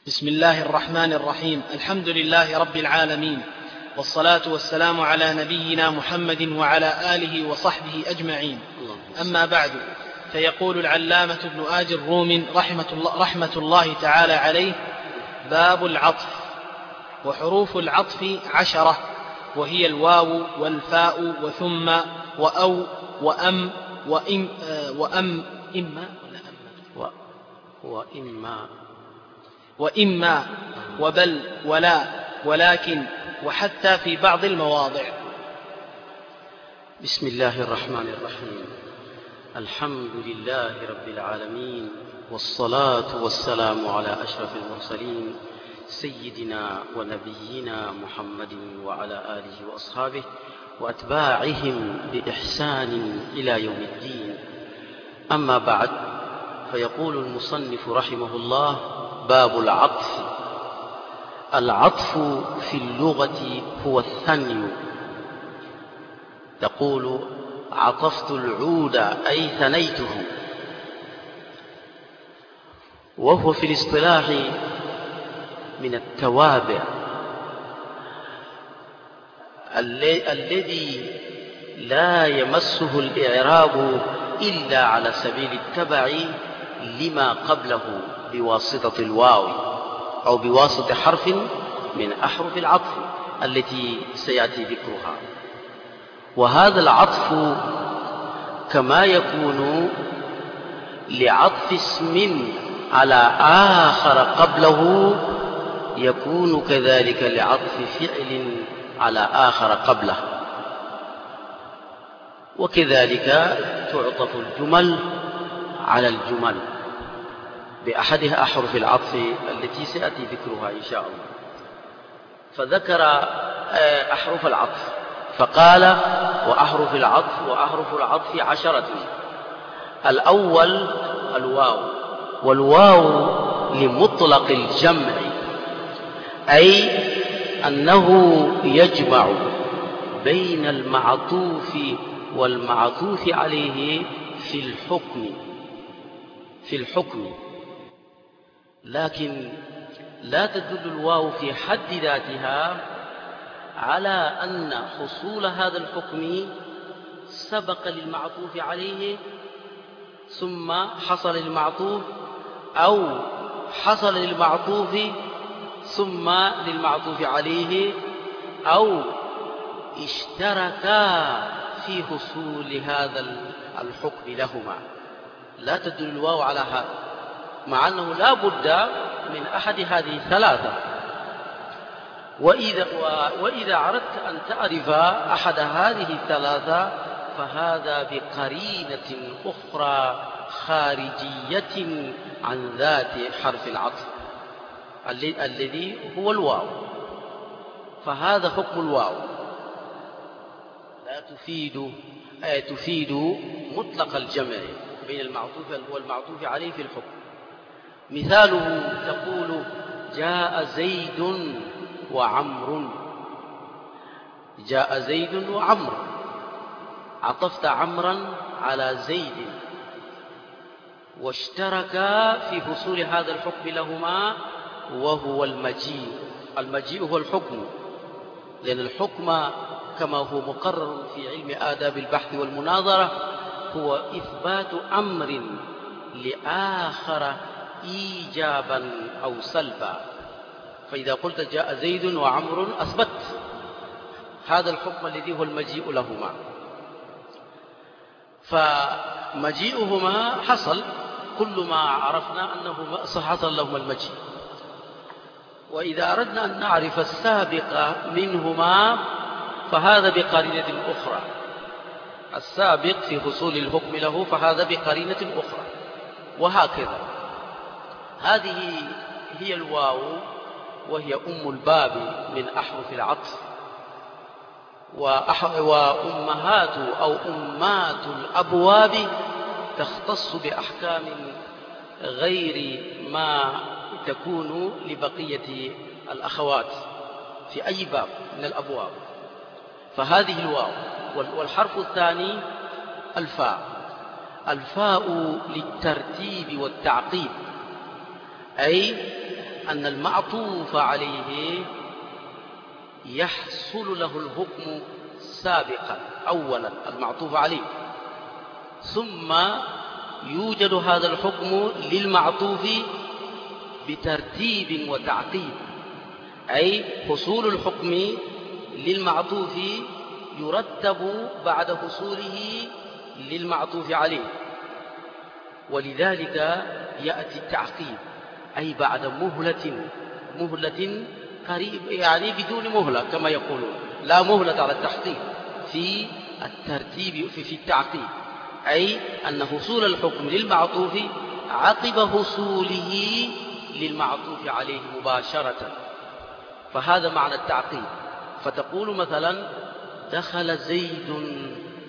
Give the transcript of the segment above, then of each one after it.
بسم الله الرحمن الرحيم. الحمد لله رب العالمين، والصلاة والسلام على نبينا محمد وعلى آله وصحبه أجمعين. أما بعد، فيقول العلامة ابن آج الروم رحمة الله تعالى عليه: باب العطف. وحروف العطف 10، وهي الواو والفاء وثم وأو وأم وإما وبل ولا ولكن وحتى في بعض المواضع. بسم الله الرحمن الرحيم. الحمد لله رب العالمين، والصلاة والسلام على أشرف المرسلين سيدنا ونبينا محمد وعلى آله وأصحابه وأتباعهم بإحسان إلى يوم الدين. أما بعد، فيقول المصنف رحمه الله: باب العطف. العطف في اللغة هو الثني. تقول: عطفت العود أي ثنيته. وهو في الاصطلاح من التوابع الذي لا يمسه الإعراب إلا على سبيل التبع لما قبله بواسطة الواو أو بواسطة حرف من أحرف العطف التي سيأتي ذكرها. وهذا العطف كما يكون لعطف اسم على آخر قبله، يكون كذلك لعطف فعل على آخر قبله. وكذلك تعطف الجمل على الجمل بأحدها أحرف العطف التي سيأتي ذكرها إن شاء الله. فذكر أحرف العطف فقال: وأحرف العطف 10. الأول الواو، والواو لمطلق الجمع، أي أنه يجمع بين المعطوف والمعطوف عليه في الحكم، لكن لا تدل الواو في حد ذاتها على أن حصول هذا الحكم سبق للمعطوف عليه ثم حصل للمعطوف، أو حصل للمعطوف ثم للمعطوف عليه، أو اشتركا في حصول هذا الحكم لهما. لا تدل الواو على هذا، مع أنه لا بد من أحد هذه الثلاثة. وإذا أردت أن تعرف أحد هذه الثلاثة فهذا بقرينة أخرى خارجية عن ذات حرف العطف الذي هو الواو. فهذا حكم الواو، لا تفيد مطلق الجمع بين المعطوف والمعطوف عليه في الحكم. مثاله: تقول: جاء زيد وعمر. جاء زيد وعمر، عطفت عمرا على زيد، واشتركا في حصول هذا الحكم لهما، وهو المجيء. المجيء هو الحكم، لأن الحكم كما هو مقرر في علم آداب البحث والمناظرة هو إثبات أمر لآخر إيجابا أو سلبا. فإذا قلت جاء زيد وعمر أثبت هذا الحكم الذي هو المجيء لهما. فمجيئهما حصل، كل ما عرفنا أنه حصل لهما المجيء. وإذا أردنا أن نعرف السابق منهما فهذا بقرينة أخرى. السابق في حصول الحكم له فهذا بقرينة أخرى، وهكذا. هذه هي الواو، وهي أم الباب من أحرف العطف، وأمهات أو أمات الأبواب تختص بأحكام غير ما تكون لبقية الأخوات في أي باب من الأبواب. فهذه الواو. والحرف الثاني الفاء. الفاء للترتيب والتعقيب، أي أن المعطوف عليه يحصل له الحكم سابقا أولا المعطوف عليه، ثم يوجد هذا الحكم للمعطوف بترتيب وتعقيب، أي حصول الحكم للمعطوف يرتب بعد حصوله للمعطوف عليه، ولذلك يأتي التعقيب أي بعد مهلة قريب، يعني بدون مهلة كما يقولون، لا مهلة على التحقيق في الترتيب في التعقيب، أي أن حصول الحكم للمعطوف عقب حصوله للمعطوف عليه مباشرة، فهذا معنى التعقيب. فتقول مثلا دخل زيد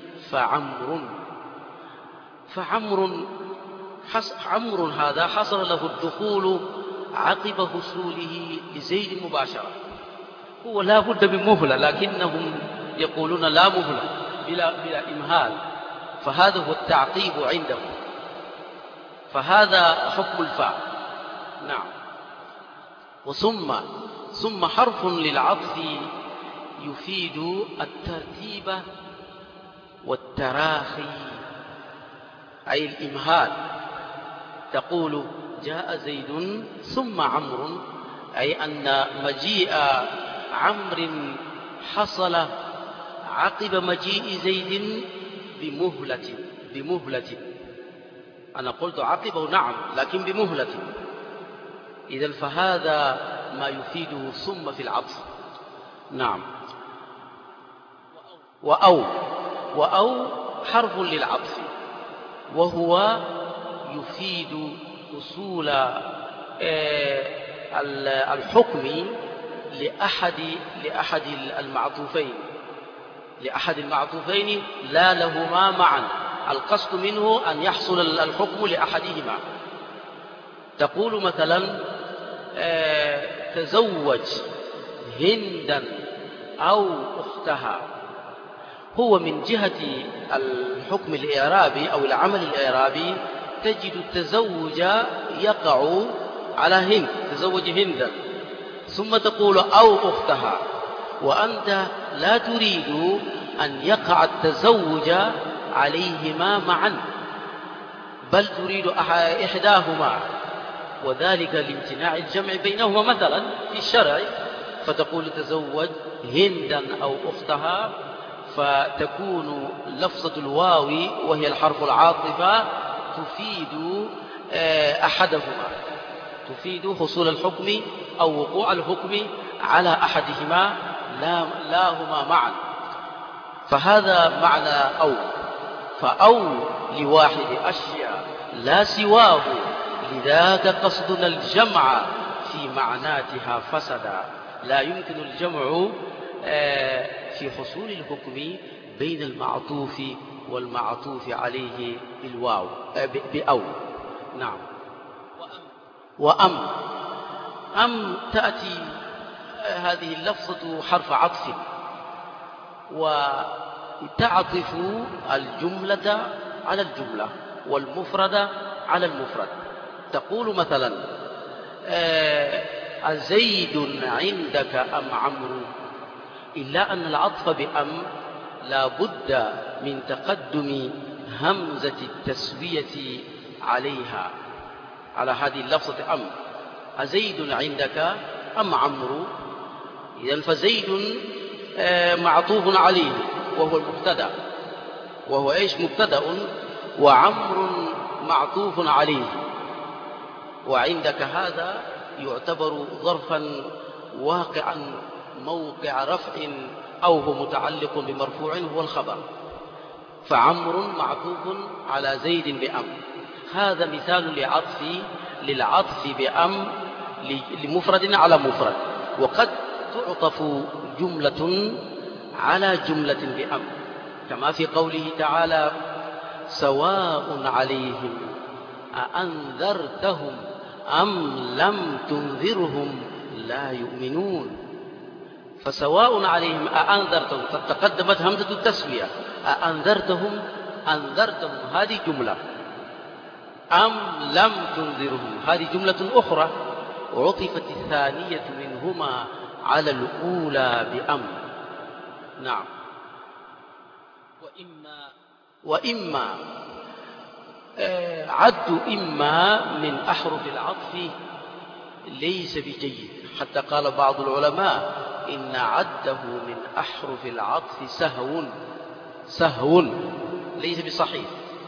عمرو هذا حصل له الدخول عقب حصوله لزيد مباشرة، هو لا بد من مهلة، لكنهم يقولون لا مهلة بلا إمهال، فهذا هو التعقيب عندهم، فهذا حكم الفاء. نعم. ثم حرف للعطف يفيد الترتيب والتراخي أي الإمهال. تقول جاء زيد ثم عمرو، أي أن مجيء عمرو حصل عقب مجيء زيد بمهلة. أنا قلت عقبه نعم، لكن بمهلة. إذن فهذا ما يفيده ثم في العطف. نعم. وأو حرف للعطف، وهو يفيد حصول الحكم لأحد المعطوفين لا لهما معا، القصد منه أن يحصل الحكم لأحدهما. تقول مثلا تزوج هندا أو أختها، هو من جهة الحكم الإعرابي أو العمل الإعرابي تجد التزوج يقع على هند، تزوج هندا، ثم تقول أو أختها، وأنت لا تريد أن يقع التزوج عليهما معا، بل تريد إحداهما، وذلك لامتناع الجمع بينهما مثلا في الشرع، فتقول تزوج هندا أو أختها، فتكون لفظة الواو وهي الحرف العاطفة تفيد أحدهما، تفيد حصول الحكم أو وقوع الحكم على أحدهما لا هما معا، فهذا معنى أو. فأو لواحد أشياء لا سواه، لذاك قصدنا الجمع في معناتها فسدا، لا يمكن الجمع في حصول الحكم بين المعطوف والمعطوف عليه بالواو بأو. نعم. أم تأتي هذه اللفظة حرف عطف، وتعطف الجملة على الجملة والمفرد على المفرد. تقول مثلا أزيد عندك أم عمرو، إلا أن العطف بأم لا بد من تقدم همزة التسوية عليها، على هذه اللفظة أم. أزيد عندك أم عمرو، إذن فزيد معطوف عليه وهو المبتدأ، وهو إيش مبتدأ، وعمرو معطوف عليه، وعندك هذا يعتبر ظرفا واقعا موقع رفع أو هو متعلق بمرفوع هو الخبر، فعمرو معطوف على زيد بأم. هذا مثال للعطف بأم لمفرد على مفرد، وقد تعطف جملة على جملة بأم، كما في قوله تعالى سواء عليهم أأنذرتهم أم لم تنذرهم لا يؤمنون. فسواء عليهم أأنذرتهم، قد تقدمت همزة التسوية، أأنذرتهم هذه جملة، أم لم تنذرهم هذه جملة أخرى، عطفت الثانية منهما على الأولى بأم. نعم. وإما عد إما من أحرف العطف ليس بجيد، حتى قال بعض العلماء إن عده من أحرف العطف سهو ليس بصحيح.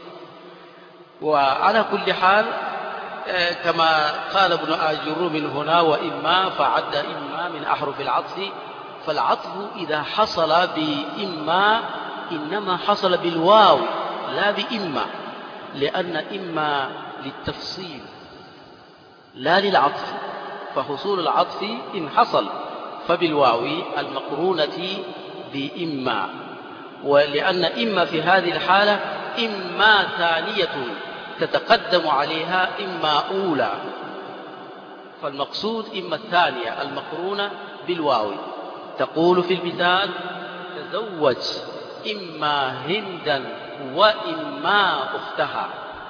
وعلى كل حال كما قال ابن آجروم هنا وإما، فعد إما من أحرف العطف، فالعطف إذا حصل بإما إنما حصل بالواو لا بإما، لأن إما للتفصيل لا للعطف، فحصول العطف إن حصل فبالواو المقرونة بإما، ولأن إما في هذه الحالة إما ثانية تتقدم عليها إما أولى، فالمقصود إما الثانية المقرونة بالواو. تقول في المثال: تزوج إما هندا وإما أختها،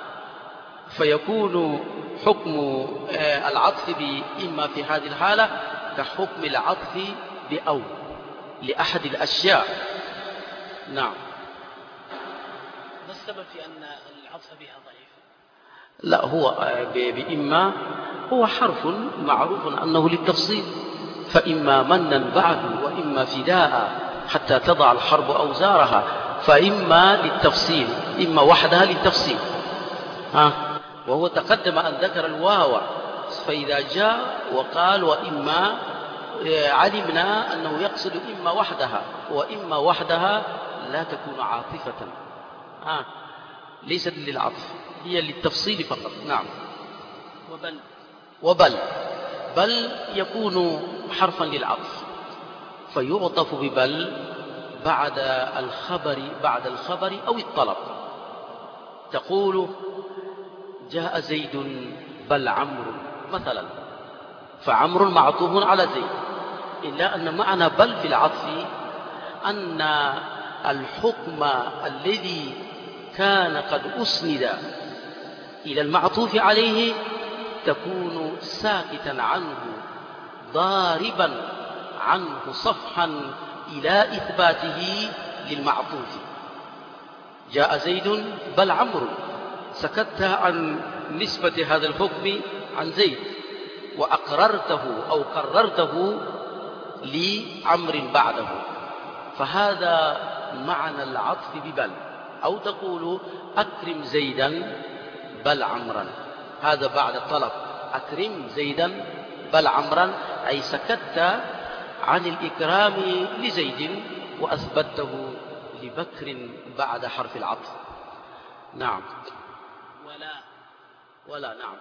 فيكون حكم العطف بإما في هذه الحالة كحكم العطف بأو لأحد الأشياء. نعم. ما السبب في أن العطف بها ضعيف؟ لا، هو بإما هو حرف معروف أنه للتفصيل، فإما منا بعد وإما فداء حتى تضع الحرب أوزارها، فإما للتفصيل، إما وحدها للتفصيل. وهو تقدم أن ذكر الواو، فإذا جاء وقال وإما علمنا أنه يقصد إما وحدها، وإما وحدها لا تكون عاطفة، ليست للعطف، هي للتفصيل فقط. نعم. بل يكون حرفا للعطف، فيعطف ببل بعد الخبر أو الطلب. تقول: جاء زيد بل عمرو مثلا، فعمرو معطوف على زيد، إلا أن معنى بل في العطف أن الحكم الذي كان قد أسند إلى المعطوف عليه تكون ساكتا عنه، ضاربا عنه صفحا إلى إثباته للمعطوف. جاء زيد بل عمرو، سكت عن نسبة هذا الحكم عن زيد، وأقررته أو قررته لعمر بعده، فهذا معنى العطف ببل. أو تقول: أكرم زيدا بل عمرا، هذا بعد الطلب، أكرم زيدا بل عمرا، أي سكت عن الإكرام لزيد وأثبته لبكر بعد حرف العطف. نعم. ولا نعم.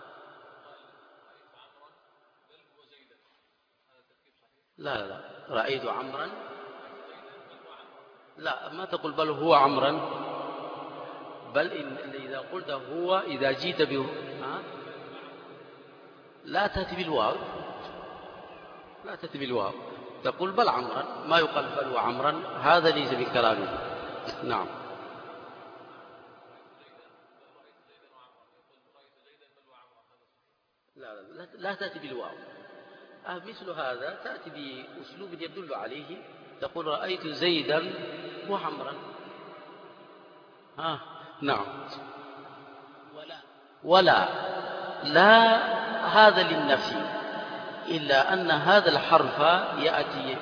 لا رأيت عمرا، لا ما تقول بل هو عمرا، بل إذا قلت هو، إذا جيت به لا تأتي بالواو، تقول بل عمرا، ما يقال بل وعمرا، هذا ليس من كلامه. نعم. لا تأتي بالواو، مثل هذا تأتي بأسلوب يدل عليه، تقول: رأيت زيدا وعمرا. نعم. ولا لا، هذا للنفي، إلا أن هذا الحرف يأتي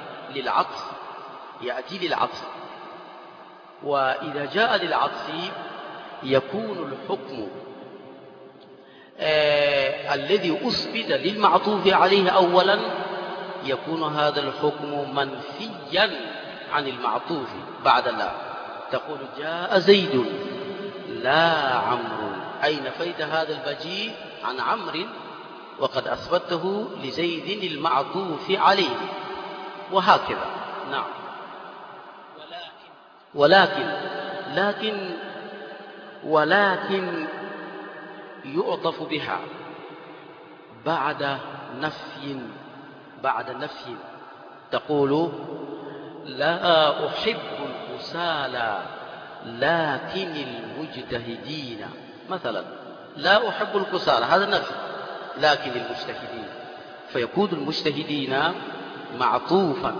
للعطف، وإذا جاء للعطف يكون الحكم الذي أثبت للمعطوف عليه أولا، يكون هذا الحكم منفيا عن المعطوف بعد لا. تقول: جاء زيد لا عمرو، أي نفيت هذا المجيء عن عمرو وقد أثبته لزيد المعطوف عليه، وهكذا. نعم. ولكن يعطف بها بعد نفي. تقول: لا أحب الكسالى لكن المجتهدين مثلا، لا أحب الكسالى هذا نفي، لكن المجتهدين، فيكون المجتهدين معطوفا،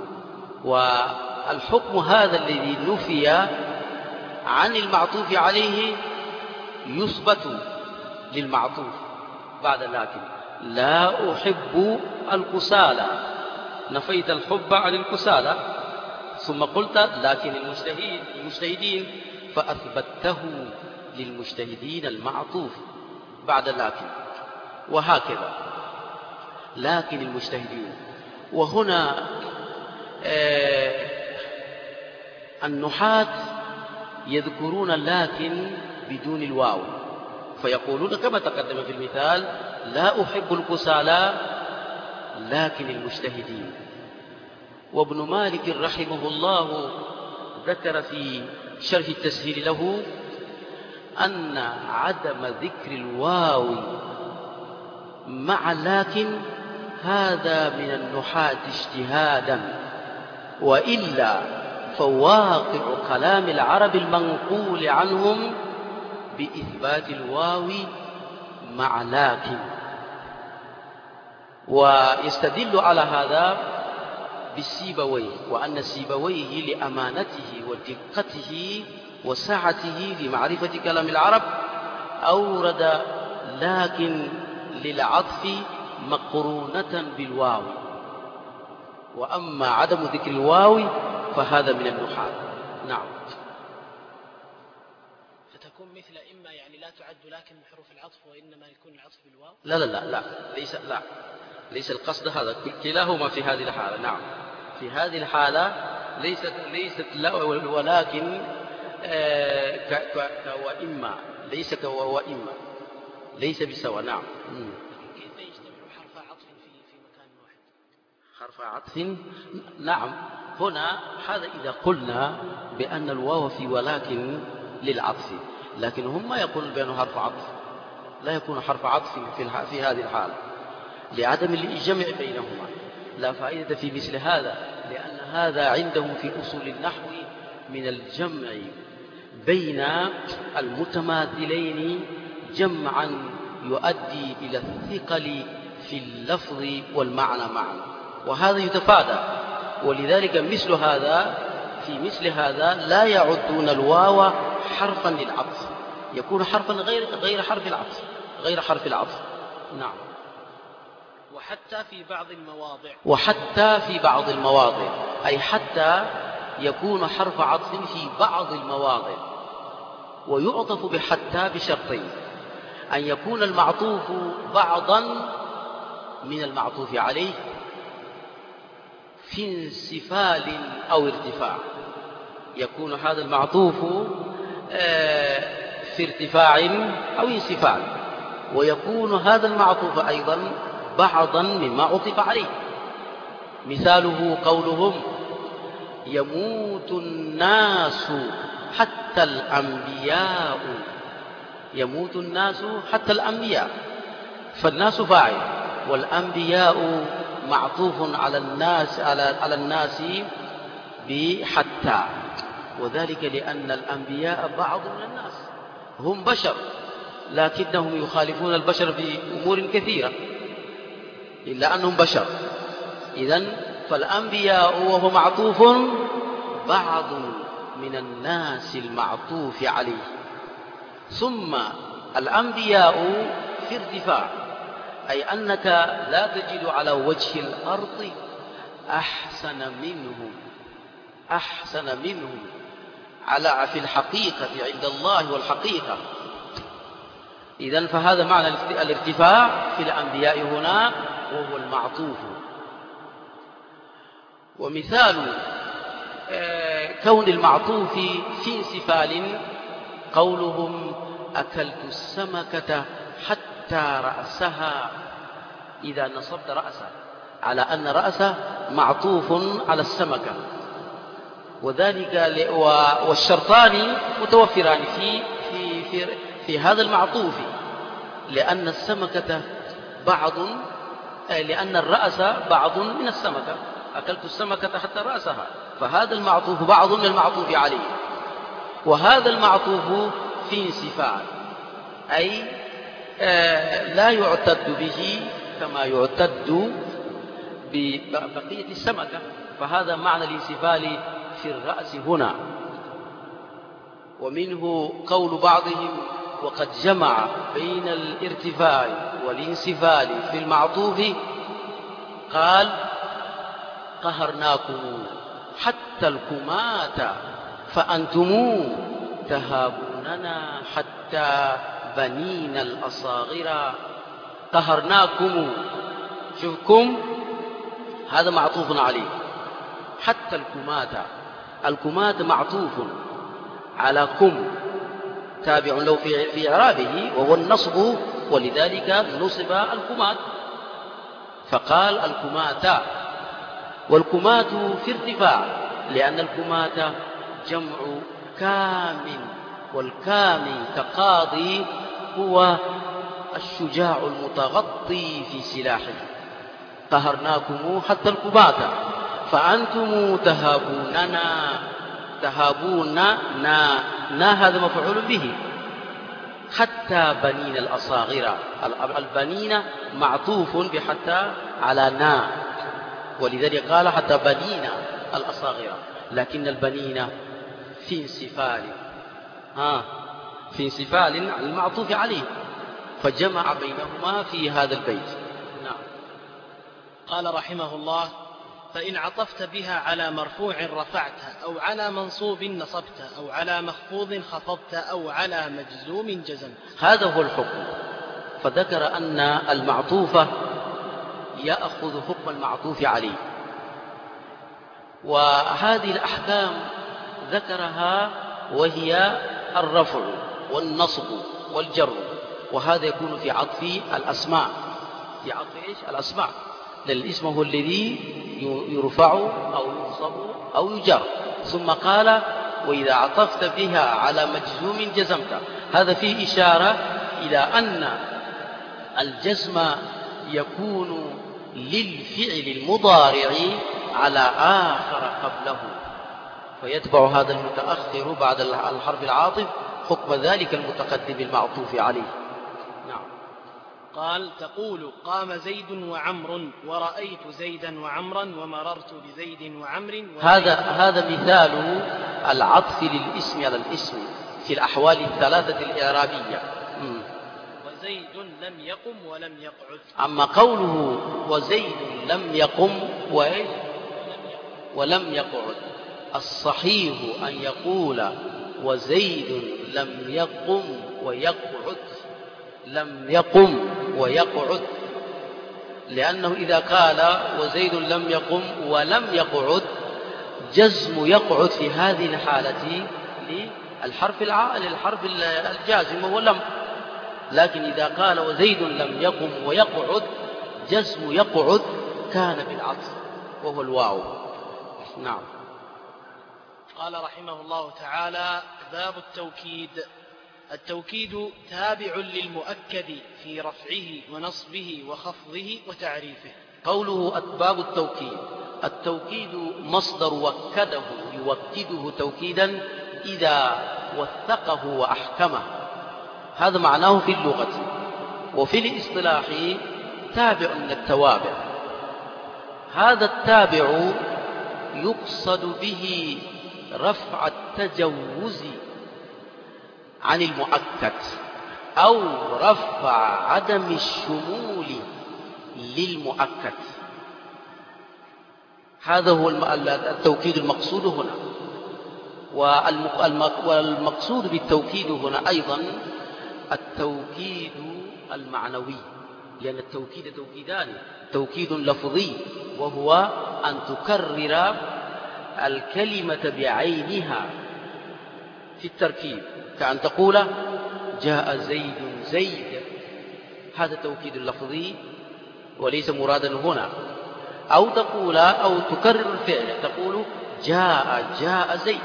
والحكم هذا الذي نفي عن المعطوف عليه يثبت للمعطوف بعد لكن. لا أحب الكسالى، نفيت الحب عن الكسالى، ثم قلت لكن المجتهدين، فأثبته للمجتهدين المعطوف بعد لكن، وهكذا. لكن المجتهدين، وهنا النحاة يذكرون لكن بدون الواو، فيقولون كما تقدم في المثال: لا أحب الكسالى لكن المجتهدين. وابن مالك رحمه الله ذكر في شرح التسهيل له أن عدم ذكر الواو مع لكن هذا من النحاة اجتهادا، وإلا فواقع كلام العرب المنقول عنهم بإثبات الواو مع لكن. ويستدل على هذا بالسيبويه، وأن سيبويه لأمانته ودقته وسعته لمعرفة كلام العرب أورد لكن للعطف مقرونة بالواو، وأما عدم ذكر الواو فهذا من النحاة. نعم. فتكون مثل إما، يعني لا تعد لكن من حروف العطف، وإنما يكون العطف بالواو. لا لا لا لا، ليس القصد هذا، كلاهما في هذه الحالة. نعم، في هذه الحالة ليست لا ولكن كوإما، ليس كوإما، ليس بسوى. نعم. كيف يجتمع حرف عطف في مكان واحد؟ حرف عطف، نعم. هنا هذا إذا قلنا بأن الواو في ولكن للعطف، لكن هم يقولون بأنه حرف عطف، لا يكون حرف عطف في هذه الحالة لعدم الجمع بينهما. لا فائدة في مثل هذا، لأن هذا عندهم في أصول النحو من الجمع بين المتماثلين جمعا يؤدي إلى الثقل في اللفظ والمعنى معا، وهذا يتفادى. ولذلك مثل هذا، في مثل هذا لا يعدون الواو حرفا للعطف، يكون حرفا غير حرف العطف، غير حرف العطف. نعم. وحتى في بعض المواضع، أي حتى يكون حرف عطف في بعض المواضع. ويعطف بحتى بشرطين: أن يكون المعطوف بعضا من المعطوف عليه في انسفال أو ارتفاع، يكون هذا المعطوف في ارتفاع أو انسفال، ويكون هذا المعطوف أيضا بعضا مما عطف عليه. مثاله قولهم: يموت الناس حتى الأنبياء. يموت الناس حتى الأنبياء، فالناس فاعل، والأنبياء معطوف على الناس بحتى، وذلك لأن الأنبياء بعض من الناس، هم بشر، لكنهم يخالفون البشر في أمور كثيرة إلا أنهم بشر. إذن فالأنبياء وهو معطوف بعض من الناس المعطوف عليه. ثم الأنبياء في ارتفاع، أي أنك لا تجد على وجه الأرض أحسن منهم في الحقيقة عند الله والحقيقة. إذن فهذا معنى الارتفاع في الأنبياء هنا، وهو المعطوف. ومثال كون المعطوف في انسفال قولهم: أكلت السمكة حتى رأسها. إذا نصبت رأسه على أن رأسه معطوف على السمكة، وذلك والشرطان متوفران في هذا المعطوف، لأن السمكة لأن الرأس بعض من السمكة. أكلت السمكة حتى رأسها، فهذا المعطوف بعض من المعطوف عليه، وهذا المعطوف في انسفال، أي لا يعتد به كما يعتد ببقية السمكة، فهذا معنى الانسفال في الرأس هنا. ومنه قول بعضهم: وقد جمع بين الارتفاع والانسفال في المعطوف، قال: قهرناكم حتى الكمات فأنتم تهابوننا حتى بنين الأصاغر. قهرناكم، شوفكم هذا معطوف عليه. حتى الكمات، الكمات معطوف على كم، تابع له في إعرابه وهو النصب، ولذلك نصب الكمات، فقال الكمات. والكمات في ارتفاع، لأن الكمات جمع كام، والكام كقاضي هو الشجاع المتغطي في سلاحه. قهرناكم حتى الكمات فأنتم تهابوننا. تهابوننا، هذا مفعول به. حتى بنين الأصاغر، البنين معطوف بحتى على نا، ولذلك قال حتى بنين الأصاغر، لكن البنين في انسفال، في انسفال المعطوف عليه، فجمع بينهما في هذا البيت. نعم. قال رحمه الله: فإن عطفت بها على مرفوع رفعته، أو على منصوب نصبته، أو على مخفوض خفضته، أو على مجزوم جزمت. هذا هو الحكم. فذكر أن المعطوف يأخذ حكم المعطوف عليه، وهذه الأحكام ذكرها وهي الرفع والنصب والجر، وهذا يكون في عطف الأسماء. في عطف إيش؟ الأسماء، لأن الاسم هو الذي يرفع أو ينصب أو يجر. ثم قال: وإذا عطفت بها على مجزوم جزمت. هذا فيه إشارة إلى أن الجزم يكون للفعل المضارع على آخر قبله، فيتبع هذا المتأخر بعد الحرف العاطف حكم ذلك المتقدم المعطوف عليه. نعم. قال: تقول: قام زيد وعمر، ورأيت زيدا وعمرا، ومررت بزيد وعمر. هذا مثال العطف للاسم على الاسم في الأحوال الثلاثة الإعرابية. وزيد لم يقم ولم يقعد. أما قوله وزيد لم يقم ولم يقعد، الصحيح أن يقول وزيد لم يقم ويقعد، لم يقم ويقعد، لأنه إذا قال وزيد لم يقم ولم يقعد، جزم يقعد في هذه الحالة للحرف الجازم وهو لم. لكن إذا قال وزيد لم يقم ويقعد، جزم يقعد كان بالعطف وهو الواو. نعم. قال رحمه الله تعالى: باب التوكيد. التوكيد تابع للمؤكد في رفعه ونصبه وخفضه وتعريفه. قوله باب التوكيد، التوكيد مصدر وكده، يوكده توكيدا إذا وثقه وأحكمه، هذا معناه في اللغة. وفي الاصطلاح تابع من التوابع. هذا التابع يقصد به رفع التجوز عن المؤكد، أو رفع عدم الشمول للمؤكد. هذا هو التوكيد المقصود هنا. والمقصود بالتوكيد هنا أيضا التوكيد المعنوي، لأن التوكيد توكيدان: توكيد لفظي وهو أن تكرر الكلمة بعينها في التركيب، كأن تقول جاء زيد، هذا توكيد لفظي وليس مرادا هنا. أو تقول أو تكرر الفعل، تقول جاء زيد،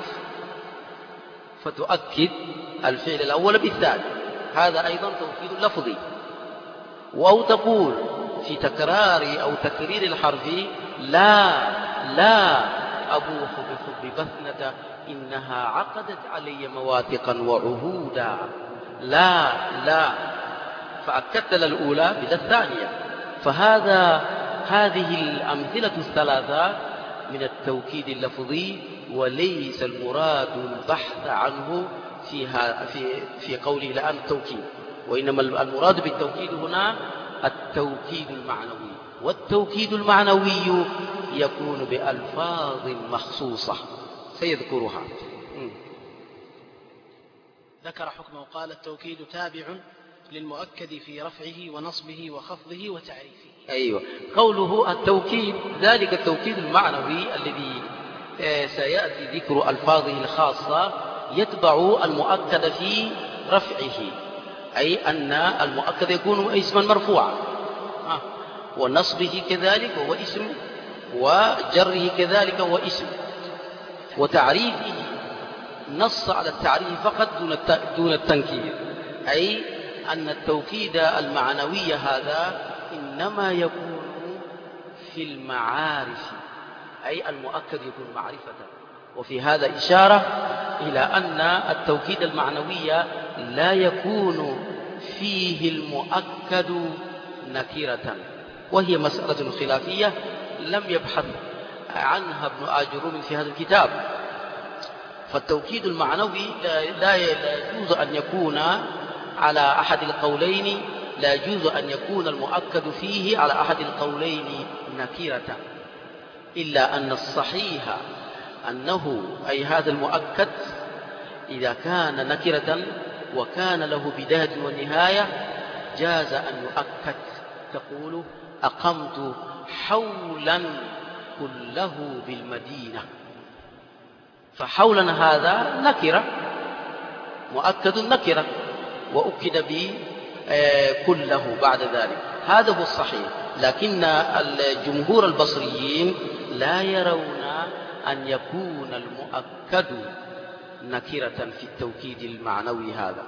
فتؤكد الفعل الأول بالثاني، هذا أيضا توكيد لفظي. أو تقول في تكرار أو تكرير الحرف لا أبوح بحب بثنة إنها عقدت علي مواثقا وعهودا. لا فأكدت الأولى بلا الثانية، هذه الأمثلة الثلاثة من التوكيد اللفظي، وليس المراد البحث عنه في قوله الآن التوكيد، وإنما المراد بالتوكيد هنا التوكيد المعنوي. والتوكيد المعنوي يكون بألفاظ مخصوصة سيذكرها. ذكر حكمه وقال التوكيد تابع للمؤكد في رفعه ونصبه وخفضه وتعريفه. أيوة، قوله التوكيد ذلك التوكيد المعنوي الذي سيأتي ذكر ألفاظه الخاصة يتبع المؤكد في رفعه، أي أن المؤكد يكون اسما مرفوعا، ونصبه كذلك وهو اسم، وجره كذلك وهو اسم، وتعريفه نص على التعريف فقط دون التنكير، أي أن التوكيد المعنوي هذا إنما يكون في المعارف، أي المؤكد يكون معرفة. وفي هذا إشارة إلى أن التوكيد المعنوي لا يكون فيه المؤكد نكرة، وهي مسألة خلافية لم يبحث عنها ابن آجروم في هذا الكتاب. فالتوكيد المعنوي لا يجوز أن يكون على أحد القولين، لا يجوز أن يكون المؤكد فيه على أحد القولين نكرة، إلا أن الصحيح أنه أي هذا المؤكد إذا كان نكرة وكان له بداية ونهاية جاز أن يؤكد. تقول أقمت حولا كله بالمدينة، فحولا هذا نكرة مؤكد نكرة، وأكد به كله بعد ذلك، هذا هو الصحيح. لكن الجمهور البصريين لا يرون أن يكون المؤكد نكرة في التوكيد المعنوي هذا.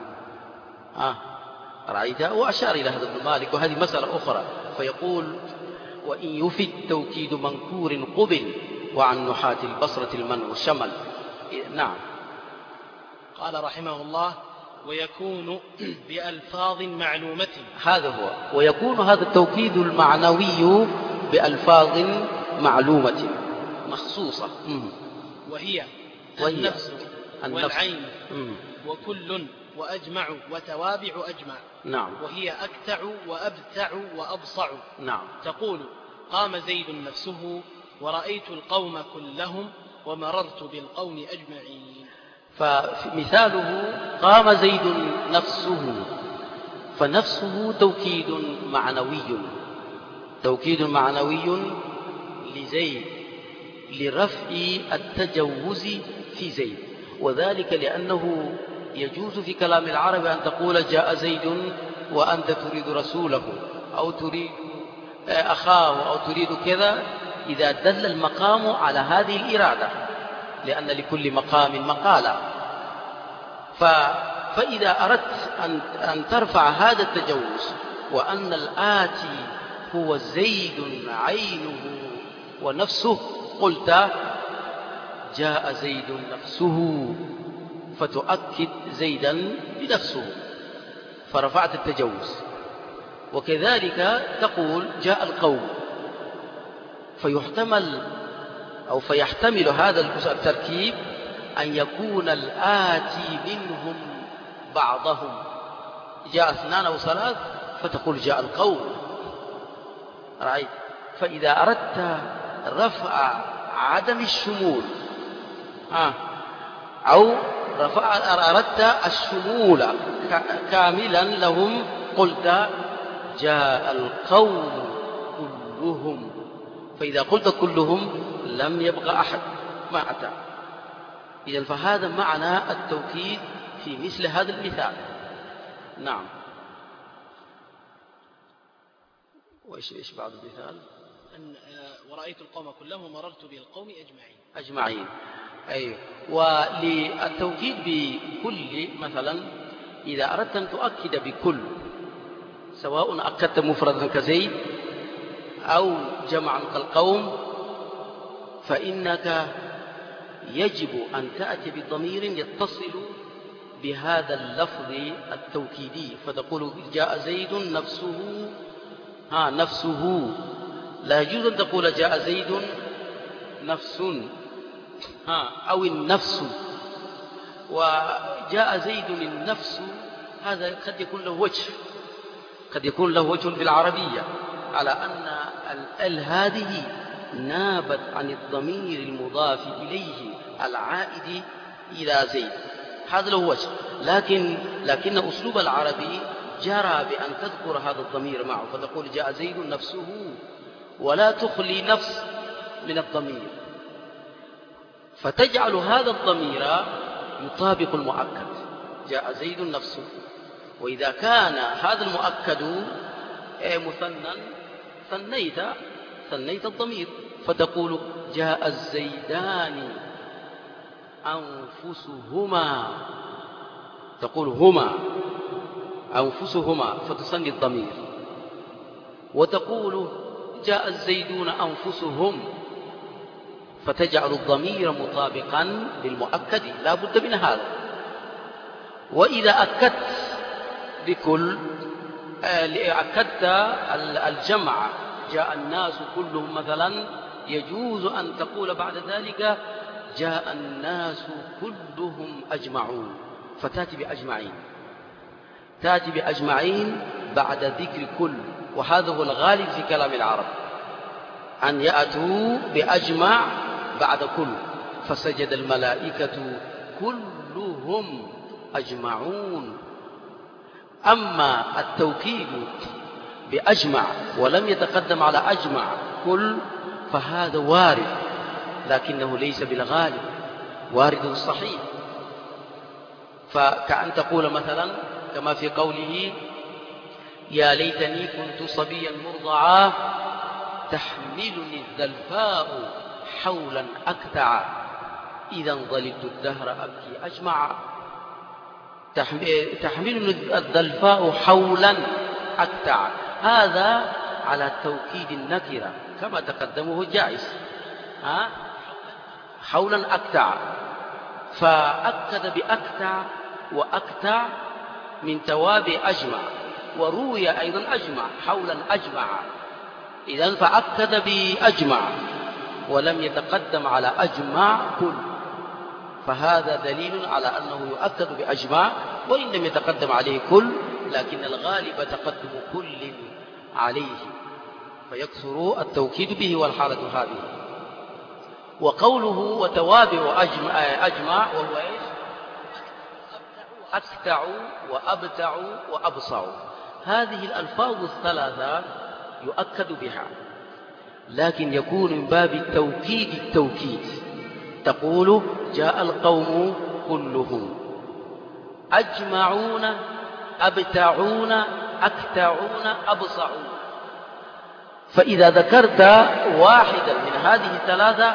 رأيت؟ وأشار إلى هذا ابن مالك، وهذه مسألة أخرى. فيقول وإن يفد توكيد منكور قبل، وعن نحاة البصرة المنع والشمل. نعم. قال رحمه الله ويكون بألفاظ معلومة. هذا هو، ويكون هذا التوكيد المعنوي بألفاظ معلومة مخصوصة، وهي النفس والعين وكل وأجمع وتوابع أجمع. نعم. وهي أكتع وأبتع وأبصع. نعم. تقول قام زيد نفسه ورأيت القوم كلهم ومررت بالقوم أجمعين. فمثاله قام زيد نفسه، فنفسه توكيد معنوي، توكيد معنوي لزيد لرفع التجوز في زيد، وذلك لأنه يجوز في كلام العرب أن تقول جاء زيد وأنت تريد رسوله، أو تريد أخاه، أو تريد كذا، إذا دل المقام على هذه الإرادة، لأن لكل مقام مقالا. فإذا أردت أن ترفع هذا التجوز وأن الآتي هو زيد عينه ونفسه، قلت جاء زيد نفسه، فتؤكد زيدا بنفسه فرفعت التجوز. وكذلك تقول جاء القوم، فيحتمل هذا التركيب أن يكون الآتي منهم بعضهم، جاء 2 أو 3 فتقول جاء القوم. رأيت؟ فإذا أردت رفع عدم الشمول أو أردت الشمول كاملا لهم، قلت جاء القوم كلهم. فإذا قلت كلهم لم يبقى أحد ما أتى. إذن فهذا معنى التوكيد في مثل هذا المثال. نعم. وإيش بعد المثال؟ ورأيت القوم كلهم ومررت بالقوم أجمعين. أيوه. وللتوكيد بكل مثلا إذا أردت أن تؤكد بكل، سواء أكدت مفردا كزيد أو جمعا كالقوم، فإنك يجب أن تأتي بضمير يتصل بهذا اللفظ التوكيدي، فتقول جاء زيد نفسه نفسه، لا يجوز أن تقول جاء زيد نفس أو النفس. وجاء زيد النفس هذا قد يكون له وجه، قد يكون له وجه بالعربية على أن ال هذه نابت عن الضمير المضاف إليه العائد إلى زيد، هذا له وجه. لكن أسلوب العربي جرى بأن تذكر هذا الضمير معه، فتقول جاء زيد نفسه ولا تخلي نفس من الضمير، فتجعل هذا الضمير يطابق المؤكد، جاء زيد نفسه. وإذا كان هذا المؤكد مثنى ثنيت الضمير، فتقول جاء الزيدان أنفسهما، تقول هما أنفسهما فتثني الضمير. وتقول جاء الزيدون أنفسهم، فتجعل الضمير مطابقا للمؤكد، لا بد من هذا. وإذا أكدت بكل أكدت الجمع جاء الناس كلهم مثلا، يجوز أن تقول بعد ذلك جاء الناس كلهم أجمعون، فتأتي بأجمعين، تأتي بأجمعين بعد ذكر كل. وهذا هو الغالب في كلام العرب أن يأتوا بأجمع بعد كل. فسجد الملائكة كلهم أجمعون. أما التوكيد بأجمع ولم يتقدم على أجمع كل فهذا وارد، لكنه ليس بالغالب، وارد صحيح. فكأن تقول مثلا كما في قوله يا ليتني كنت صبيا مرضعا تحملني الذلفاء حولا أكتعا إذا ظللت الدهر أبكي أجمع. تحملني الذلفاء حولا أكتعا، هذا على توكيد النكرة كما تقدمه جائز، حولا أكتعا، فأكد بأكتع، وأكتع من توابع أجمع، وروي أيضا أجمع حولا أجمع. إذن فأكد بأجمع ولم يتقدم على أجمع كل، فهذا دليل على أنه يؤكد بأجمع وإن لم يتقدم عليه كل، لكن الغالب تقدم كل عليه فيكثر التوكيد به، والحالة هذه. وقوله وتوابع أجمع وهو إيش؟ أكتع وأبتع وأبصع، هذه الألفاظ الثلاثة يؤكد بها، لكن يكون من باب التوكيد. تقول جاء القوم كلهم أجمعون أبتعون أكتعون أبصعون. فإذا ذكرت واحدا من هذه الثلاثة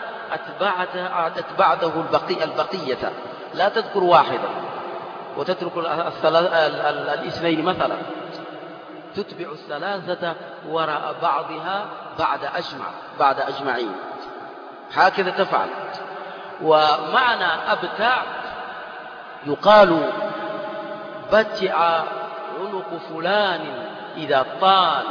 أتبعته البقية، لا تذكر واحدا وتترك الاثنين مثلا، تتبع الثلاثة وراء بعضها بعد أجمعين، هكذا تفعل. ومعنى أبتع يقال بتع عنق فلان إذا طال،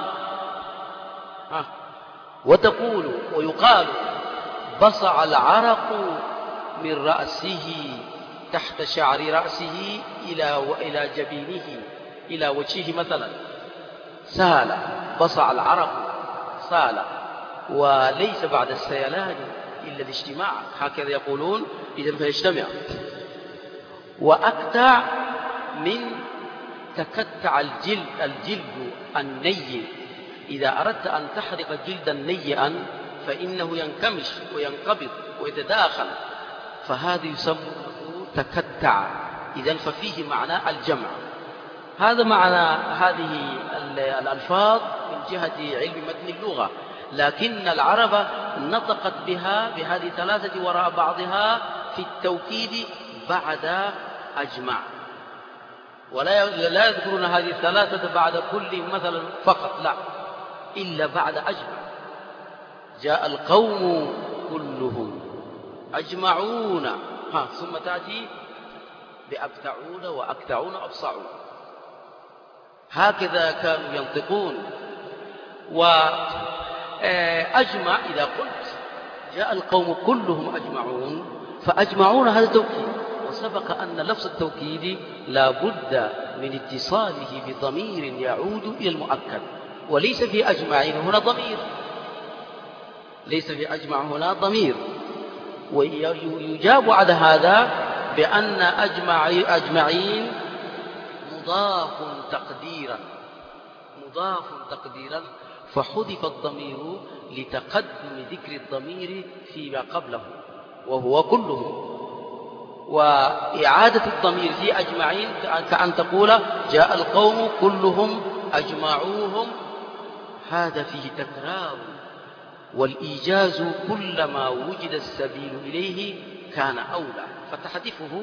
وتقول ويقال بصع العرق من رأسه تحت شعر رأسه إلى جبينه إلى وجهه مثلا، سال، بصع العرق سال، وليس بعد السيلان إلا الاجتماع، هكذا يقولون، إذن فيجتمع. وأكتع من تكتع الجلد الني، إذا أردت أن تحرق جلدا نيئا فإنه ينكمش وينقبض ويتداخل، فهذا يسمى تكتع. إذن ففيه معنى الجمع. هذا معنى هذه الألفاظ من جهة علم متن اللغة، لكن العرب نطقت بها بهذه الثلاثة وراء بعضها في التوكيد بعد أجمع، ولا يذكرون هذه الثلاثة بعد كل مثلا فقط، لا، إلا بعد أجمع. جاء القوم كلهم أجمعون، ثم تأتي بأبتعون وأكتعون وأبصعون. هكذا كانوا ينطقون. وأجمع إذا قلت جاء القوم كلهم أجمعون، فأجمعون هذا توكيد، وسبق أن لفظ التوكيد لا بد من اتصاله بضمير يعود إلى المؤكد، وليس في أجمعين هنا ضمير، ليس في أجمع هنا ضمير. ويجاب على هذا بأن أجمعين مضاف تقديرا فحذف الضمير لتقدم ذكر الضمير فيما قبله وهو كلهم. وإعادة الضمير في أجمعين كأن تقول جاء القوم كلهم أجمعوهم، هذا فيه تكرار، والإيجاز كلما وجد السبيل إليه كان أولى، فتحذفه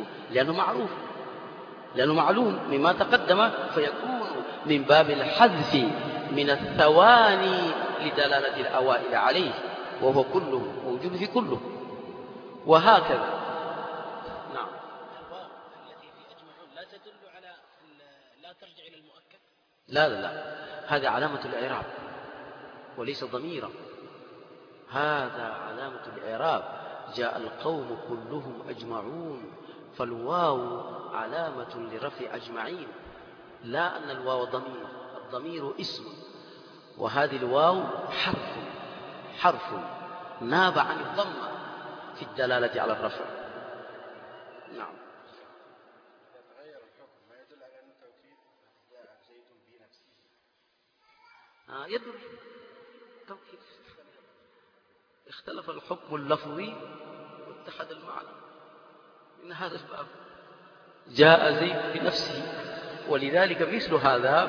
لأنه معلوم مما تقدم، فيكون من باب الحذف من الثواني لدلالة الأوائل عليه، وهو كله موجود في كله، وهكذا. نعم. الواو التي في أجمعون لا تدل على لا ترجع إلى المؤكد؟ لا، هذه علامة الإعراب وليس ضميرا، هذا علامة الإعراب. جاء القوم كلهم أجمعون، فالواو علامة لرفع أجمعين، لا أن الواو ضمير، الضمير اسم، وهذه الواو حرف ناب عن الضمة في الدلالة على الرفع. نعم. يتغير الحكم ما يدل على أن التوكيد جاء زيد بنفسه. يدل توكيد، اختلف الحكم اللفظي واتحد المعنى من هذا الباب، جاء زيد بنفسه، ولذلك مثل هذا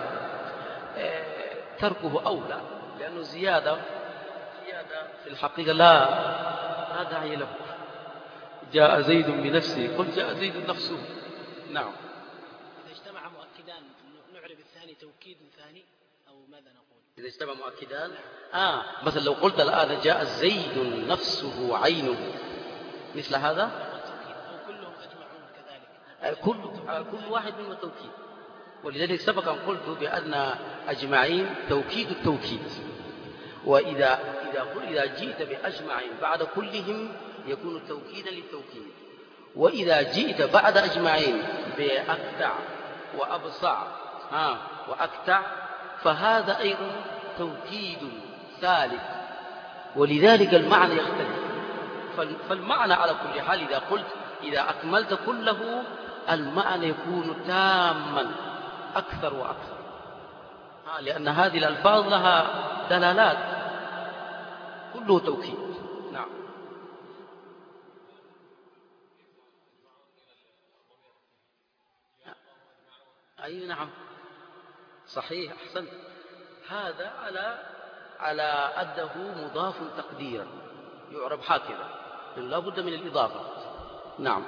تركه أولى، لأنه زيادة في الحقيقة لا داعي له. جاء زيد بنفسه، قل جاء زيد نفسه. نعم. إذا اجتمع مؤكدان نعرب الثاني توكيد ثاني، أو ماذا نقول؟ إذا اجتمع مؤكدان مثلا لو قلت الآن جاء زيد نفسه عينه، مثل هذا، أو كلهم أجمعون كذلك، كل واحد منهم توكيد. ولذلك سبق أن قلت بأن أجمعين توكيد التوكيد، وإذا جئت بأجمعين بعد كلهم يكون توكيدا للتوكيد، وإذا جئت بعد أجمعين بأكتع وأبصع وأكتع فهذا أيضا توكيد ثالث، ولذلك المعنى يختلف. فالمعنى على كل حال إذا قلت إذا أكملت كله المعنى يكون تاما أكثر وأكثر، لأن هذه الألفاظ لها دلالات، كله توكيد. نعم. أي نعم، صحيح، أحسنت. هذا على أده مضاف تقديرا يعرب هكذا، لا بد من الإضافة. نعم.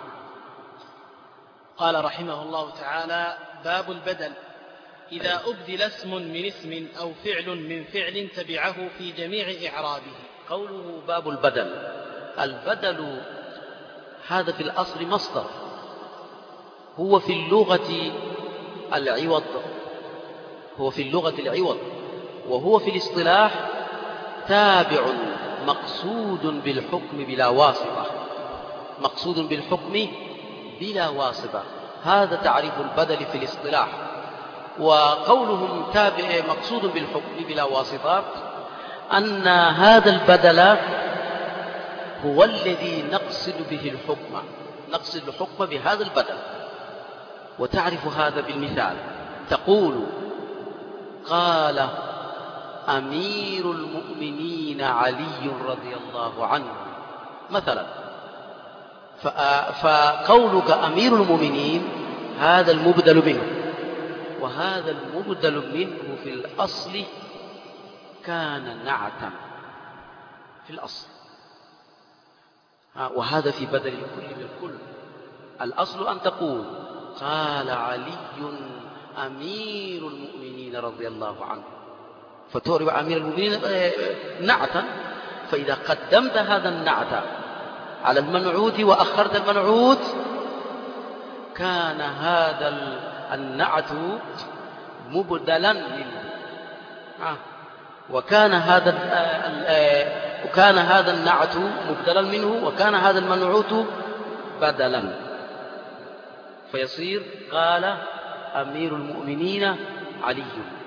قال رحمه الله تعالى: باب البدل. إذا أبدل اسم من اسم أو فعل من فعل تبعه في جميع إعرابه. قوله باب البدل، البدل هذا في الأصل مصدر، هو في اللغة العوض، وهو في الاصطلاح تابع مقصود بالحكم بلا واسطة، هذا تعريف البدل في الاصطلاح. وقولهم تابع مقصود بالحكم بلا واسطة أن هذا البدل هو الذي نقصد الحكم بهذا البدل. وتعرف هذا بالمثال، تقول قال أمير المؤمنين علي رضي الله عنه مثلا، فقولك أمير المؤمنين هذا المبدل منه، وهذا المبدل منه في الأصل كان نعتا في الأصل، وهذا في بدل الكل بالكل. الأصل أن تقول قال علي أمير المؤمنين رضي الله عنه، فتعرب أمير المؤمنين نعتا، فإذا قدمت هذا النعت على المنعوت وأخرت المنعوت كان هذا النعت مبدلا منه، وكان هذا النعت مبدلا منه، وكان هذا المنعوت بدلا، فيصير قال أمير المؤمنين علي،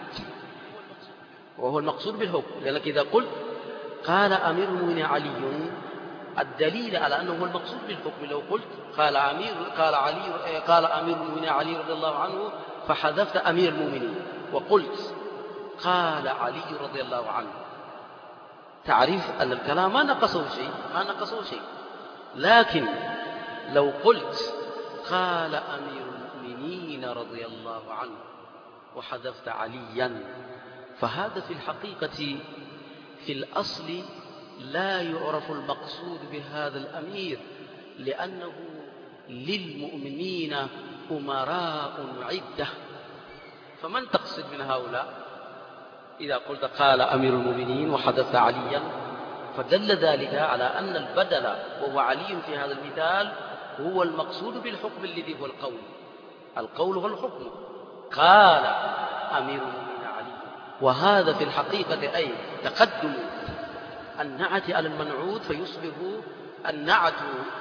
وهو المقصود بالحكم. لأنك إذا قلت قال أمير المؤمنين علي، الدليل على أنه هو المقصود بالحكم. لو قلت قال أمير المؤمنين علي رضي الله عنه، فحذفت أمير المؤمنين وقلت قال علي رضي الله عنه، تعرف أن الكلام ما نقصه شيء. لكن لو قلت قال أمير المؤمنين رضي الله عنه وحذفت عليا، فهذا في الحقيقة في الأصل لا يعرف المقصود بهذا الأمير، لأنه للمؤمنين أمراء عدة، فمن تقصد من هؤلاء؟ إذا قلت قال أمير المؤمنين وحذفت عليا، فدل ذلك على أن البدل وهو علي في هذا المثال هو المقصود بالحكم الذي هو القول هو الحكم. قال أمير المؤمنين علي، وهذا في الحقيقة أي تقدم النعت على المنعوت، فيصبح النعت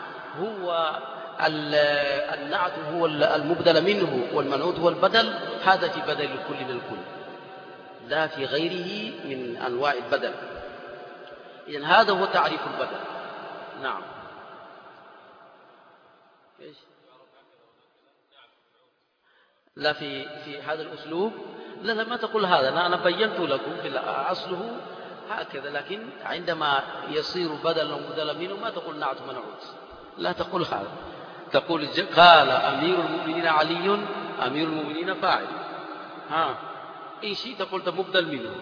هو المبدل منه والمنعوت هو البدل. هذا في بدل الكل من الكل، لا في غيره من أنواع البدل. إذن هذا هو تعريف البدل. نعم. لا في هذا الأسلوب، لا ما تقول هذا، أنا بينت لكم في أصله هكذا، لكن عندما يصير بدلا ومبدلا منه ما تقول نعت منعوت، لا تقول هذا، تقول قال أمير المؤمنين علي، أمير المؤمنين فاعل، إن شئت قلت مبدل منه،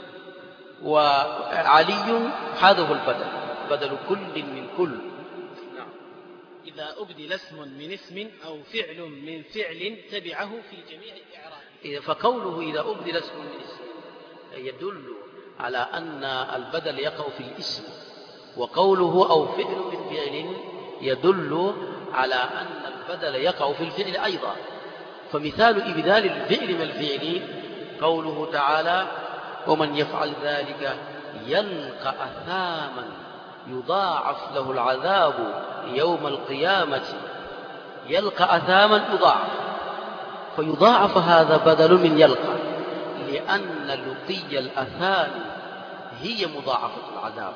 وعلي هذا هو البدل، بدل كل من كل. نعم. إذا أبدل اسم من اسم أو فعل من فعل تبعه في جميع الإعراب. فقوله إذا أبدل اسم من اسم يدل على أن البدل يقع في الاسم، وقوله أو فعل من فعل يدل على أن البدل يقع في الفعل أيضا. فمثال إبدال الفعل من الفعل قوله تعالى ومن يفعل ذلك يلقى أثاما يضاعف له العذاب يوم القيامة. يلقى أثاما يضاعف، فيضاعف هذا بدل من يلقى، لأن لقي الأثام هي مضاعفة العذاب،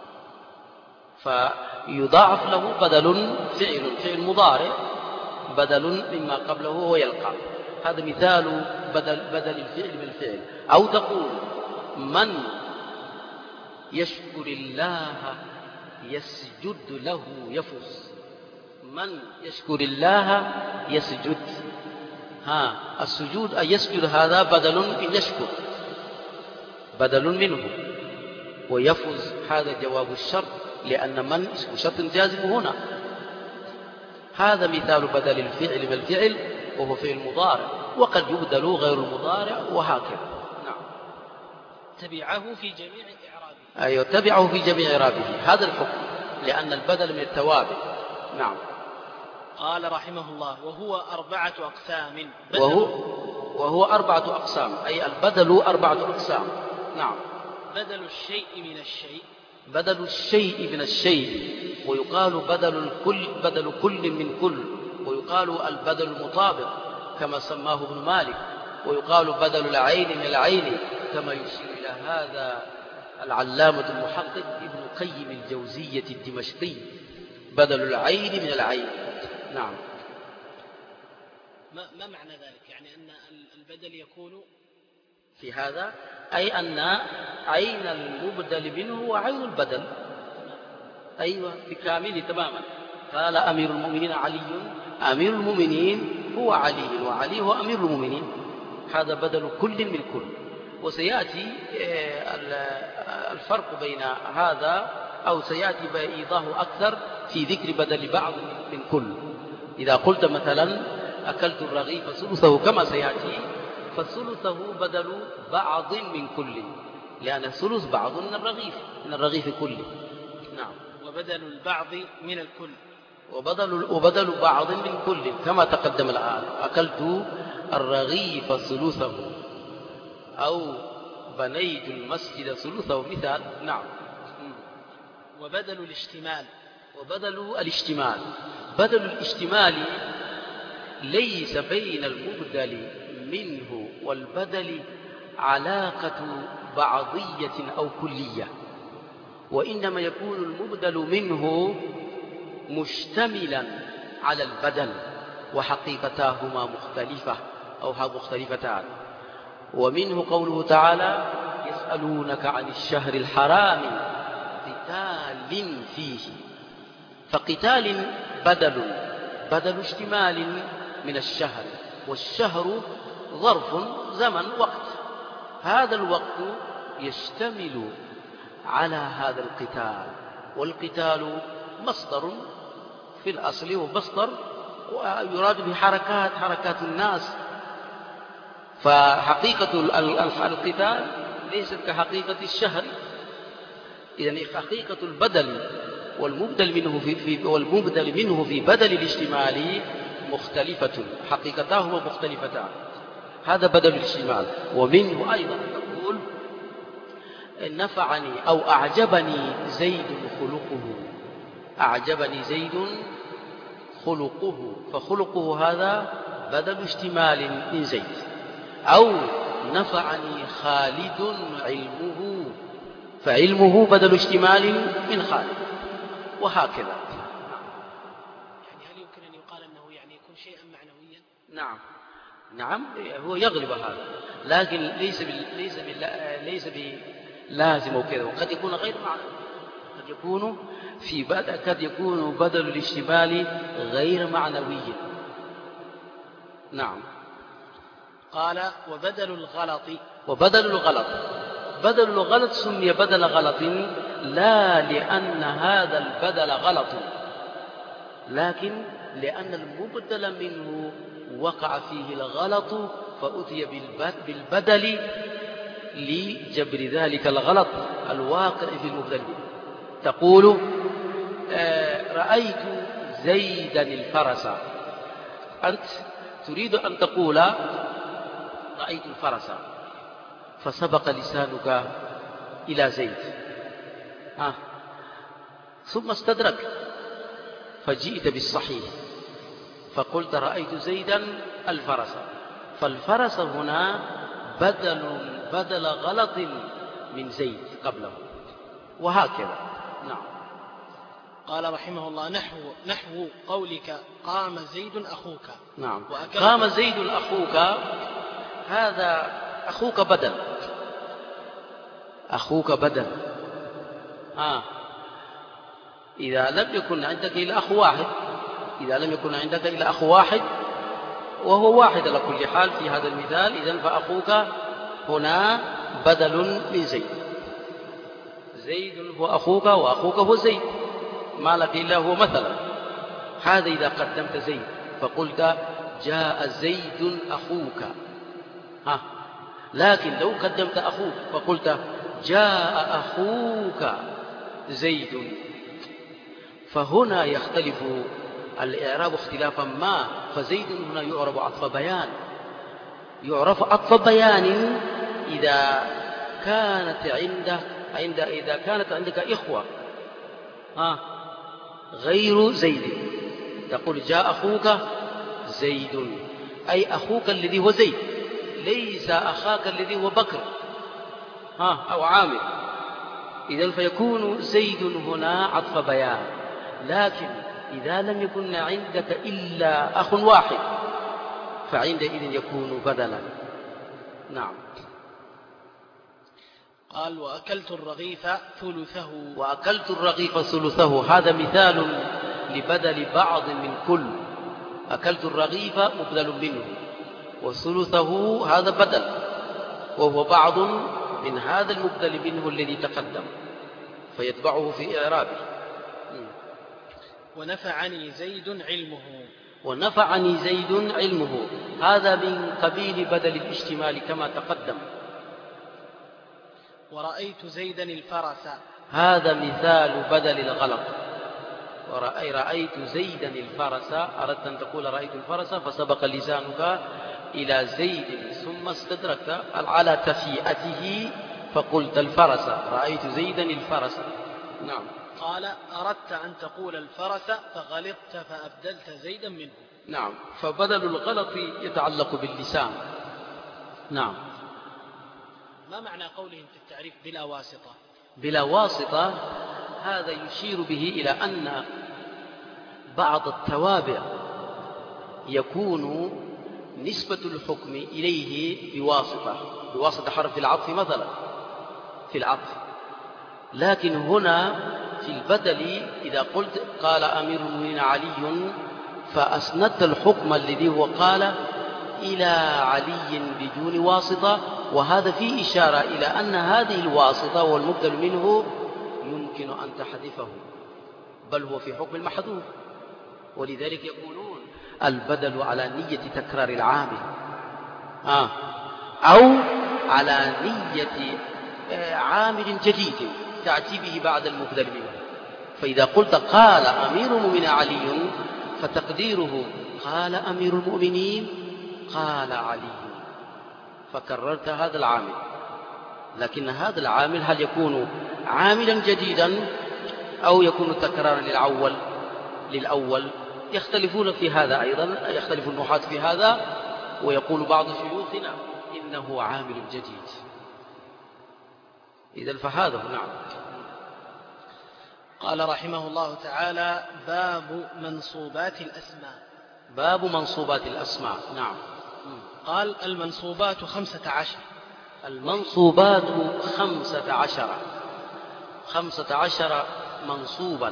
فيضاعف له بدل فعل مضارع بدل مما قبله هو يلقى. هذا مثال بدل الفعل بالفعل. أو تقول من يشكر الله يسجد له يفوز. من يشكر الله يسجد، السجود أن يسجد هذا بدل من يشكر، بدل منه، ويفوز هذا جواب الشرط، لأن من اسم شرط جازم هنا. هذا مثال بدل الفعل بالفعل وهو فعل مضارع، وقد يبدل غير المضارع وهكذا. نعم. تبعه في جميع إعرابه. أيوة، تبعه في جميع إعرابه، هذا الحكم، لأن البدل من التوابع. نعم. قال رحمه الله وهو 4 أقسام. وهو 4 أقسام، أي البدل 4 أقسام. نعم. بدل الشيء من الشيء. بدل الشيء من الشيء، ويقال بدل كل من كل، ويقال البدل المطابق كما سماه ابن مالك، ويقال بدل العين من العين كما يشير إلى هذا العلامة المحقق ابن قيم الجوزية الدمشقي. بدل العين من العين. نعم. ما معنى ذلك؟ يعني أن البدل يكون في هذا أي أن عين المبدل منه هو عين البدل. أيوة، بكامله تماما. قال أمير المؤمنين علي، أمير المؤمنين هو علي، وعلي هو أمير المؤمنين. هذا بدل كل من كل. وسيأتي الفرق بين هذا، أو سيأتي بإيضاحه أكثر في ذكر بدل بعض من كل. إذا قلت مثلا أكلت الرغيف ثلثه كما سيأتي، فثلثه بدل بعض من كل، لأن الثلث بعض من الرغيف كله. نعم. وبدل البعض من الكل. وبدل بعض من كل كما تقدم الآن. أكلت الرغيف ثلثه، أو بنيت المسجد ثلثه مثال. نعم. وبدل الاشتمال. وبدل الاشتمال، بدل الاشتمال ليس بين المبدل منه والبدل علاقة بعضية أو كلية، وإنما يكون المبدل منه مشتملا على البدل وحقيقتاهما مختلفة أو مختلفتان. ومنه قوله تعالى: يسألونك عن الشهر الحرام قتال فيه، فقتال بدل اشتمال من الشهر، والشهر ظرف زمن وقت، هذا الوقت يشتمل على هذا القتال، والقتال مصدر في الأصل ومصدر ويراد بحركات الناس، فحقيقة القتال ليست كحقيقة الشهر. إذن حقيقة البدل والمبدل منه في بدل الاشتمال مختلفة، حقيقتاهما مختلفتان، هذا بدل الاشتمال. ومنه أيضا تقول: نفعني أو أعجبني زيد خلقه، أعجبني زيد خلقه، فخلقه هذا بدل اشتمال من زيد. أو نفعني خالد علمه، فعلمه بدل اشتمال من خالد، وهكذا. يعني هل يمكن أن يقال أنه يعني يكون شيئا معنويا؟ نعم هو يغلب هذا، لكن ليس بلازم وكذا، وقد يكون غير معنوي، قد يكون بدل الاشتمال غير معنوي. نعم. قال: وبدل الغلط سمي بدل غلط لا لأن هذا البدل غلط، لكن لأن المبدل منه وقع فيه الغلط، فأتي بالبدل لجبر ذلك الغلط الواقع في المبدل منه. تقول: رأيت زيدا الفرس، أنت تريد أن تقول رأيت الفرس، فسبق لسانك إلى زيد، ثم استدرك فجئت بالصحيح فقلت: رأيت زيدا الفرس، فالفرس هنا بدل غلط من زيد قبله، وهكذا. نعم. قال رحمه الله: نحو قولك: قام زيد أخوك. نعم. قام زيد أخوك، هذا أخوك بدل. إذا لم يكن عندك إلا أخ واحد، وهو واحد على كل حال في هذا المثال، إذن فأخوك هنا بدل من زيد. زيد هو أخوك وأخوك هو زيد، ما لك إلا هو مثلا. هذا إذا قدمت زيد فقلت: جاء زيد أخوك. لكن لو قدمت أخوك فقلت: جاء أخوك زيد، فهنا يختلف الإعراب اختلافا ما، فزيد هنا يعرب عطف بيان إذا كانت عندك إخوة غير زيد، تقول: جاء أخوك زيد، أي أخوك الذي هو زيد، ليس أخاك الذي هو بكر أو عامر. إذن فيكون زيد هنا عطف بيان. لكن إذا لم يكن عندك إلا أخ واحد فعندئذ يكون بدلا. نعم. قال: وأكلت الرغيف ثلثه، هذا مثال لبدل بعض من كل. أكلت الرغيف مبدل منه، وثلثه هذا بدل، وهو بعض من هذا المبدل منه الذي تقدم، فيتبعه في إعرابه. ونفعني زيد علمه، هذا من قبيل بدل الاشتمال كما تقدم. ورأيت زيدا الفرس، هذا مثال بدل الغلط. رأيت زيدا الفرس، أردت أن تقول رأيت الفرس فسبق لسانك إلى زيد ثم استدركت على تفيئته فقلت الفرس، رأيت زيدا الفرس. نعم. قال أردت أن تقول الفرس فغلطت فأبدلت زيدا منه. نعم، فبدل الغلط يتعلق باللسان. نعم. ما معنى قولهم في التعريف بلا واسطة؟ بلا واسطة هذا يشير به إلى أن بعض التوابع يكون نسبة الحكم إليه بواسطة حرف العطف مثلا في العطف، لكن هنا في البدل إذا قلت قال أمير المؤمنين علي فأسندت الحكم الذي هو قال إلى علي بدون واسطة، وهذا فيه إشارة إلى أن هذه الواسطة والمبدل منه يمكن أن تحذفه، بل هو في حكم المحذوف. ولذلك يقولون البدل على نية تكرار العامل أو على نية عامل جديد تأتي به بعد المبدل منه. فإذا قلت قال أمير المؤمنين علي فتقديره قال أمير المؤمنين قال علي، فكررت هذا العامل. لكن هذا العامل هل يكون عاملا جديدا أو يكون تكرارا للأول؟ يختلفون في هذا أيضا، يختلف النحاة في هذا، ويقول بعض شيوخنا إنه عامل جديد. إذن فهذا. نعم. قال رحمه الله تعالى: باب منصوبات الأسماء. باب منصوبات الأسماء. نعم. قال: المنصوبات 15. المنصوبات 15 منصوبا.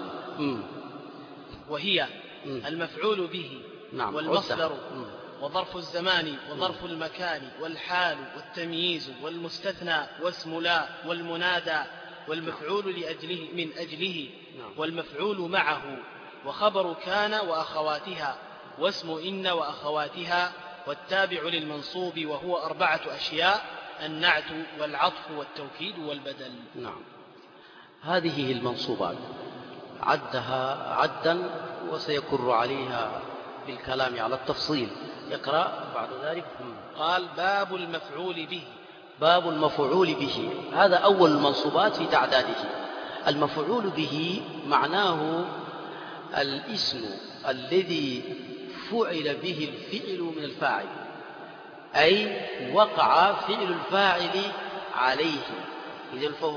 وهي المفعول به، نعم، والمصدر، وظرف الزمان، وظرف المكان، والحال، والتمييز، والمستثنى، واسم لا، والمنادى، والمفعول لأجله من أجله، والمفعول معه، وخبر كان وأخواتها، واسم إن وأخواتها، والتابع للمنصوب وهو 4 أشياء: النعت والعطف والتوكيد والبدل. نعم. هذه هي المنصوبات، عدها عدا وسيكر عليها بالكلام على التفصيل. يقرأ بعد ذلك. قال: باب المفعول به. باب المفعول به، هذا أول المنصوبات في تعداده. المفعول به معناه الاسم الذي فعل به الفعل من الفاعل، أي وقع فعل الفاعل عليه، إذن فهو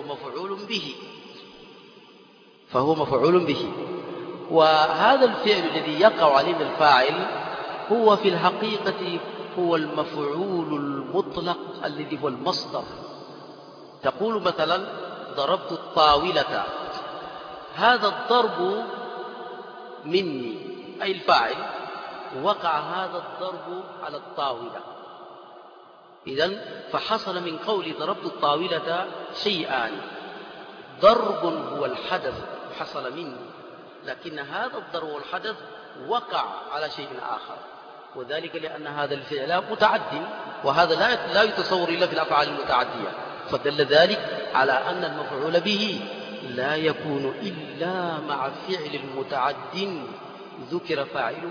مفعول به. وهذا الفعل الذي يقع عليه الفاعل هو في الحقيقة هو المفعول المطلق الذي هو المصدر. تقول مثلا ضربت الطاولة، هذا الضرب مني أي الفاعل، وقع هذا الضرب على الطاولة. إذن فحصل من قول ضربت الطاولة شيئان: ضرب هو الحدث حصل مني، لكن هذا الضرب والحدث وقع على شيء آخر، وذلك لأن هذا الفعل متعد، وهذا لا يتصور إلا في الأفعال المتعدية. فدل ذلك على أن المفعول به لا يكون إلا مع فعل متعد ذكر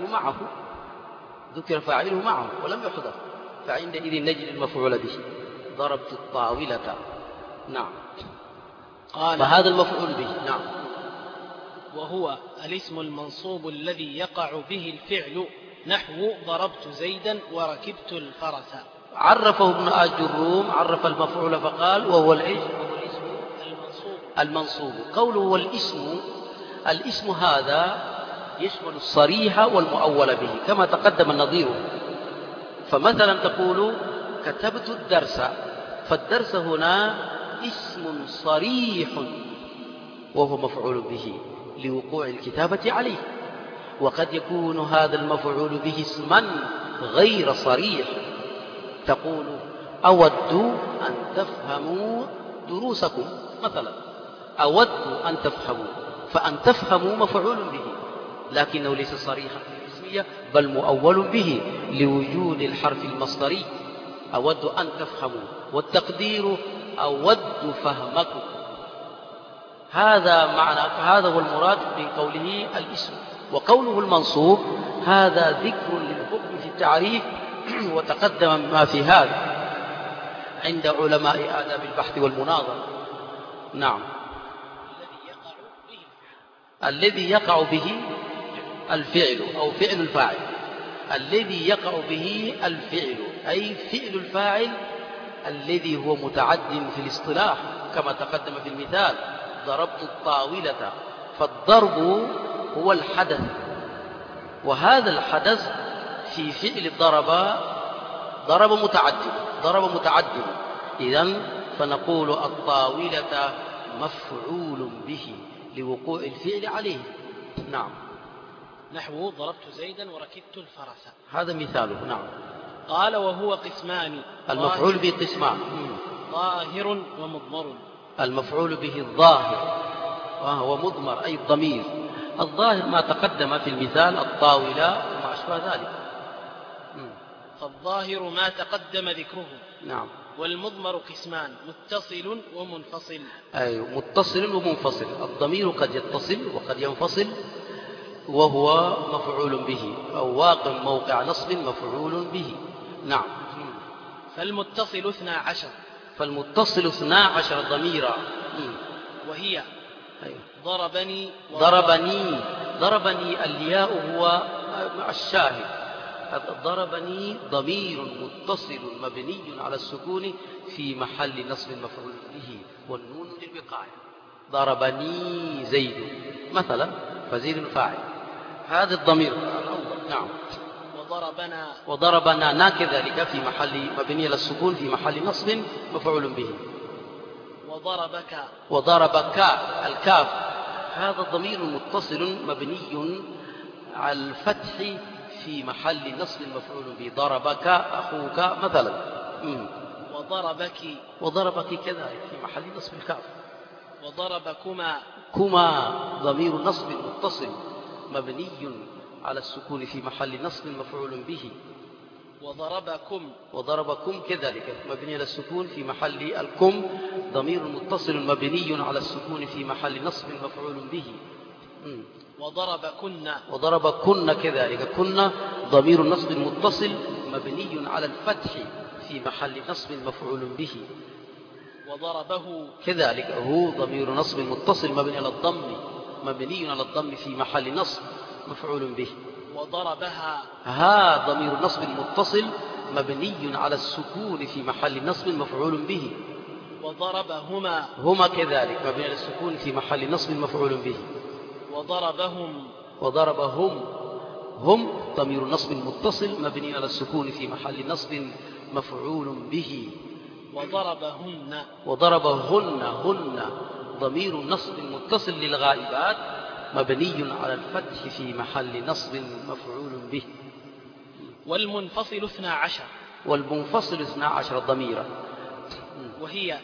فاعله معه ولم يحذف، فعندئذ نجد المفعول به. ضربت الطاولة. نعم. قال: فهذا المفعول به. نعم. وهو الاسم المنصوب الذي يقع به الفعل، نحو ضربت زيدا وركبت الفرس. عرفه ابن الجروم، عرف المفعول فقال وهو الاسم المنصوب. قوله هو الاسم هذا يشمل الصريح والمؤول به كما تقدم النظير. فمثلا تقول كتبت الدرس، فالدرس هنا اسم صريح وهو مفعول به لوقوع الكتابة عليه. وقد يكون هذا المفعول به اسما غير صريح، تقول أود أن تفهموا دروسكم مثلا، أود أن تفهموا، فأن تفهموا مفعول به لكنه ليس صريحا في الاسمية بل مؤول به لوجود الحرف المصدري أود أن تفهموا، والتقدير أود فهمكم. هذا معنى، هذا هو المراد من قوله الاسم. وقوله المنصوب هذا ذكر للحكم في التعريف وتقدم ما في هذا. عند علماء آداب البحث والمناظرة. نعم. الذي يقع به الفعل أو فعل الفاعل. الذي يقع به الفعل أي فعل الفاعل الذي هو متعد في الاصطلاح كما تقدم في المثال: ضربت الطاولة. فالضرب هو الحدث، وهذا الحدث في فعل ضرب متعدد. إذن فنقول الطاولة مفعول به لوقوع الفعل عليه. نعم. نحو ضربت زيدا وركبت الفرس، هذا مثاله. نعم. قال وهو قسمان. المفعول به قسمان: ظاهر ومضمر. المفعول به الظاهر وهو مضمر أي الضمير. الظاهر ما تقدم في المثال: الطاولة وما أشبه ذلك. فالظاهر ما تقدم ذكره. نعم. والمضمر قسمان: متصل ومنفصل. أي متصل ومنفصل. الضمير قد يتصل وقد ينفصل وهو مفعول به، أو واقع موقع نصب مفعول به. نعم. فالمتصل 12. فالمتصل 12 ضميرا. وهي أيوه. ضربني الياء هو الشاهد. ضربني ضمير متصل مبني على السكون في محل نصب مفعول به، والنون للوقاية. ضربني زيد مثلا، فزيد الفاعل. هذا الضمير الأول. نعم. وضربنا كذلك في محل مبني على السكون في محل نصب مفعول به. وضربك الكاف، هذا ضمير متصل مبني على الفتح في محل نصب مفعول به. ضربك أخوك مثلا. وضربك كذلك في محل نصب الكاف. كما ضمير نصب متصل مبني على السكون في محل نصب مفعول به. وضربكم كذلك مبني على السكون في محل الكم، ضمير متصل مبني على السكون في محل نصب مفعول به. وضربكن كذلك، كن ضمير نصب متصل مبني على الفتح في محل نصب مفعول به. وضربه كذلك هو ضمير نصب متصل مبني على الضم في محل نصب مفعول به. وضربها ها ضمير نصب متصل مبني على السكون في محل نصب مفعول به. وضربهما هما كذلك مبني على السكون في محل نصب مفعول به. وضربهم هم ضمير نصب متصل مبني على السكون في محل نصب مفعول به. وضربهن هن ضمير نصب متصل للغائبات مبني على الفتح في محل نصب مفعول به. والمنفصل 12. والمنفصل 12 ضميرا. وهي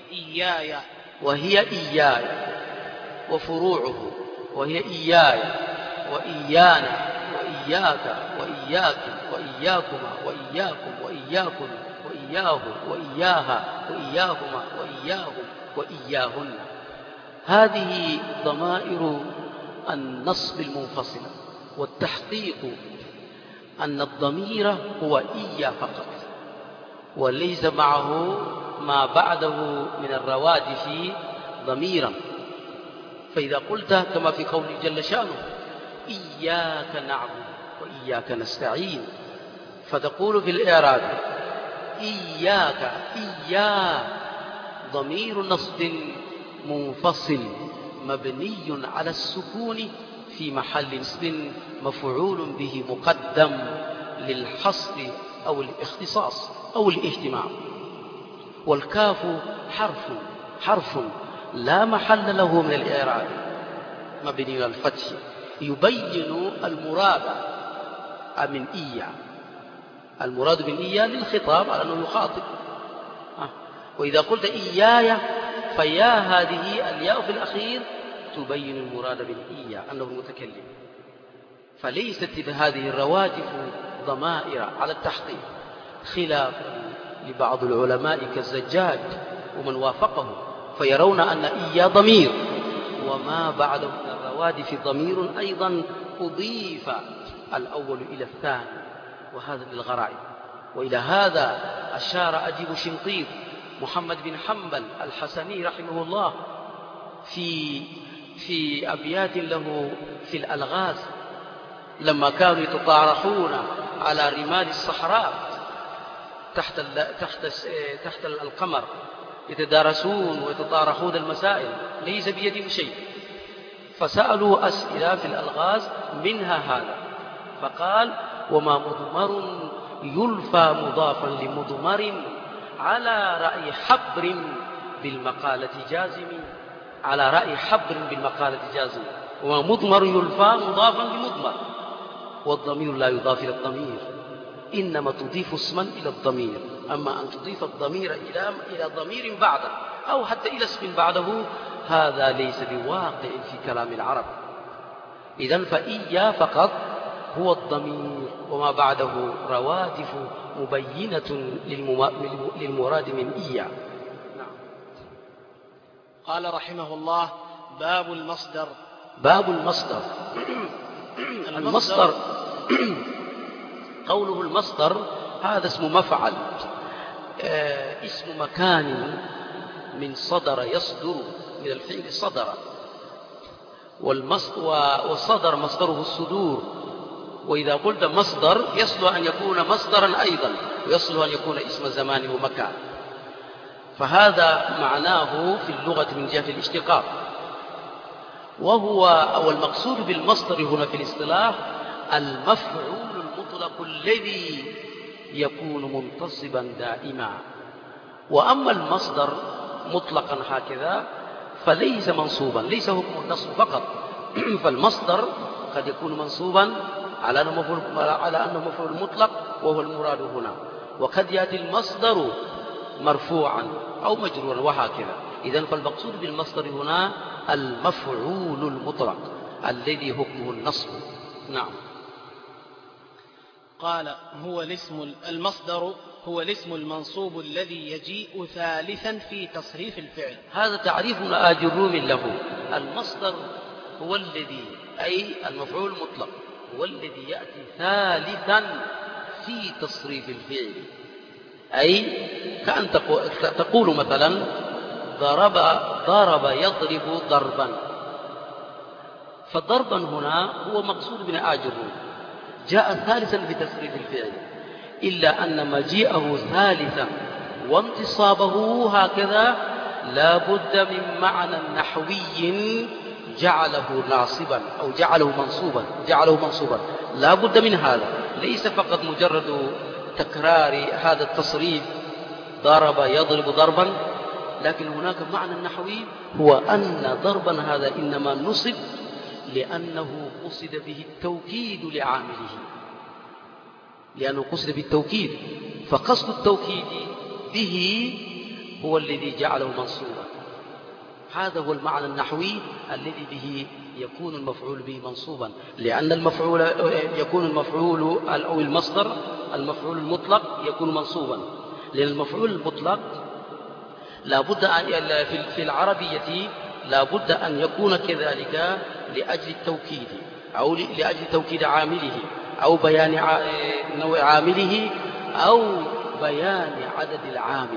إياي وفروعه، وهي إياي وإيانا وإياك وإياكم وإياكما وإياكم وإياكن وإياه وإياها وإياهما وإياهم وإياهن. هذه ضمائر النصب المنفصلة. والتحقيق أن الضمير هو إيا فقط، وليس معه ما بعده من الروادف ضميرا. فإذا قلت كما في قوله جل شأنه: إياك نعبد وإياك نستعين، فتقول في الإعراب: إياك إيا ضمير نصب منفصل مبني على السكون في محل نصب مفعول به مقدم للحصر أو الاختصاص أو الاهتمام. والكاف حرف لا محل له من الإعراب مبني على الفتح، يبين المراد من إيا. المراد من إيا للخطاب على أنه يخاطب. وإذا قلت إياي فيا هذه الياء في الأخير تبين المراد من إيا أنه المتكلم. فليست هذه الروادف ضمائر على التحقيق، خلافا لبعض العلماء كالزجاج ومن وافقه، فيرون أن إيا ضمير وما بعده من الروادف ضمير أيضا أضيف الأول إلى الثاني، وهذا للغرائب. وإلى هذا أشار أديب شنقيط محمد بن حنبل الحسني رحمه الله في أبيات له في الألغاز لما كانوا يتطارحون على رمال الصحراء تحت القمر يتدارسون ويتطارحون المسائل ليس بيدهم شيء، فسألوا أسئلة في الألغاز منها هذا، فقال: وما مضمر يلفى مضافا لمضمر على رأي حبر بالمقالة جازم، على رأي حبر بالمقالة جازم. وما مضمر يلفى مضافا لمضمر، والضمير لا يضاف إلى الضمير، إنما تضيف اسما إلى الضمير. أما أن تضيف الضمير إلى ضمير بعده أو حتى إلى اسم بعده هذا ليس بواقع في كلام العرب. إذن فإيا فقط هو الضمير، وما بعده روادف مبينة للمراد من إيا. نعم. قال رحمه الله: باب المصدر. باب المصدر. المصدر قوله المصدر هذا اسم مفعل، اسم مكان من صدر يصدر، من الفعل صدر، والصدر مصدره الصدور. وإذا قلت مصدر يصلح أن يكون مصدرا أيضا، ويصلح أن يكون اسم زمان ومكان، فهذا معناه في اللغة من جهة الاشتقاق. والمقصود بالمصدر هنا في الاصطلاح المفعول المطلق الذي يكون منتصبا دائما. وأما المصدر مطلقا هكذا فليس منصوبا، ليس حكم النصب فقط فالمصدر قد يكون منصوبا على أنه مفعول مطلق وهو المراد هنا، وقد يأتي المصدر مرفوعا أو مجرورا وهكذا. إذن فالمقصود بالمصدر هنا المفعول المطلق الذي حكمه النصب. نعم. قال: المصدر هو الاسم المنصوب الذي يجيء ثالثا في تصريف الفعل. هذا تعريف آجروم له. المصدر هو الذي، أي المفعول المطلق، هو الذي يأتي ثالثا في تصريف الفعل. أي كأن تقول مثلا ضرب يضرب ضربا، فضربا هنا هو مقصود من آجروم، جاء ثالثا في تصريف الفعل، إلا أن مجيئه ثالثا وانتصابه هكذا لا بد من معنى نحوي جعله ناصبا أو جعله منصوبا لا بد من هذا، ليس فقط مجرد تكرار هذا التصريف ضرب يضرب ضربا، لكن هناك معنى نحوي هو أن ضربا هذا إنما نصب لأنه قصد به التوكيد لعامله، لأنه قصد بالتوكيد، فقصد التوكيد به هو الذي جعله منصوبا. هذا هو المعنى النحوي الذي به يكون المفعول به منصوبا، لأن المفعول يكون المفعول أو المصدر المفعول المطلق يكون منصوبا، لأن المفعول المطلق لابد في العربية لابد أن يكون كذلك لأجل التوكيد أو لأجل توكيد عامله أو بيان نوع عامله أو بيان عدد العامل.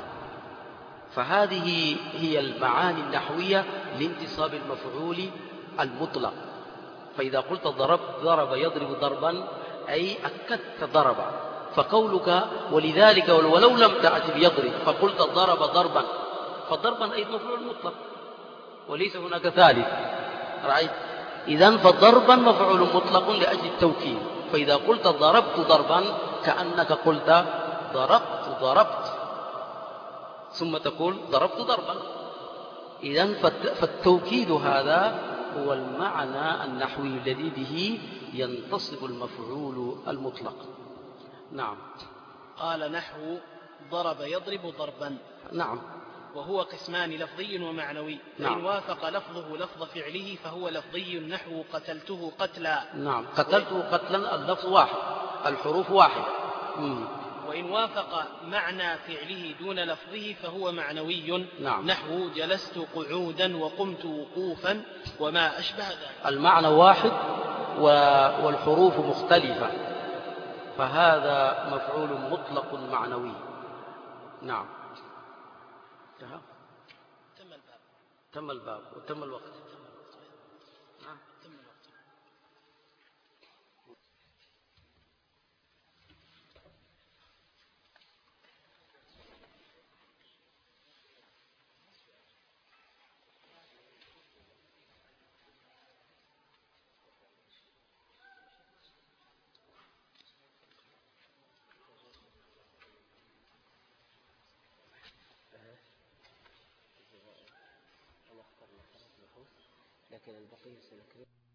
فهذه هي المعاني النحوية لانتصاب المفعول المطلق. فإذا قلت ضرب يضرب ضربا أي أكدت ضرب، فقولك ولذلك ولو لم تأتي بيضرب فقلت ضرب ضربا، فضربا أي مفعول مطلق وليس هناك ثالث، رأيت؟ إذن فضربا مفعول مطلق لأجل التوكيد، فإذا قلت ضربت ضربا كأنك قلت ضربت ثم تقول ضربت ضربا. إذن فالتوكيد هذا هو المعنى النحوي الذي به ينتصب المفعول المطلق. نعم. قال: نحو ضرب يضرب ضربا. نعم. وهو قسمان لفظي ومعنوي. نعم. فإن وافق لفظه لفظ فعله فهو لفظي نحو قتلته قتلا. نعم. قتلته قتلا اللفظ واحد، الحروف واحد. وإن وافق معنى فعله دون لفظه فهو معنوي. نعم. نحو جلست قعودا وقمت وقوفا وما أشبه ذلك. المعنى واحد والحروف مختلفة، فهذا مفعول مطلق معنوي. نعم. نعم تم الباب. تم الباب وتم الوقت. تم الوقت. نعم تم الوقت. أنا أختار النحوس لكن البقية سنكرر.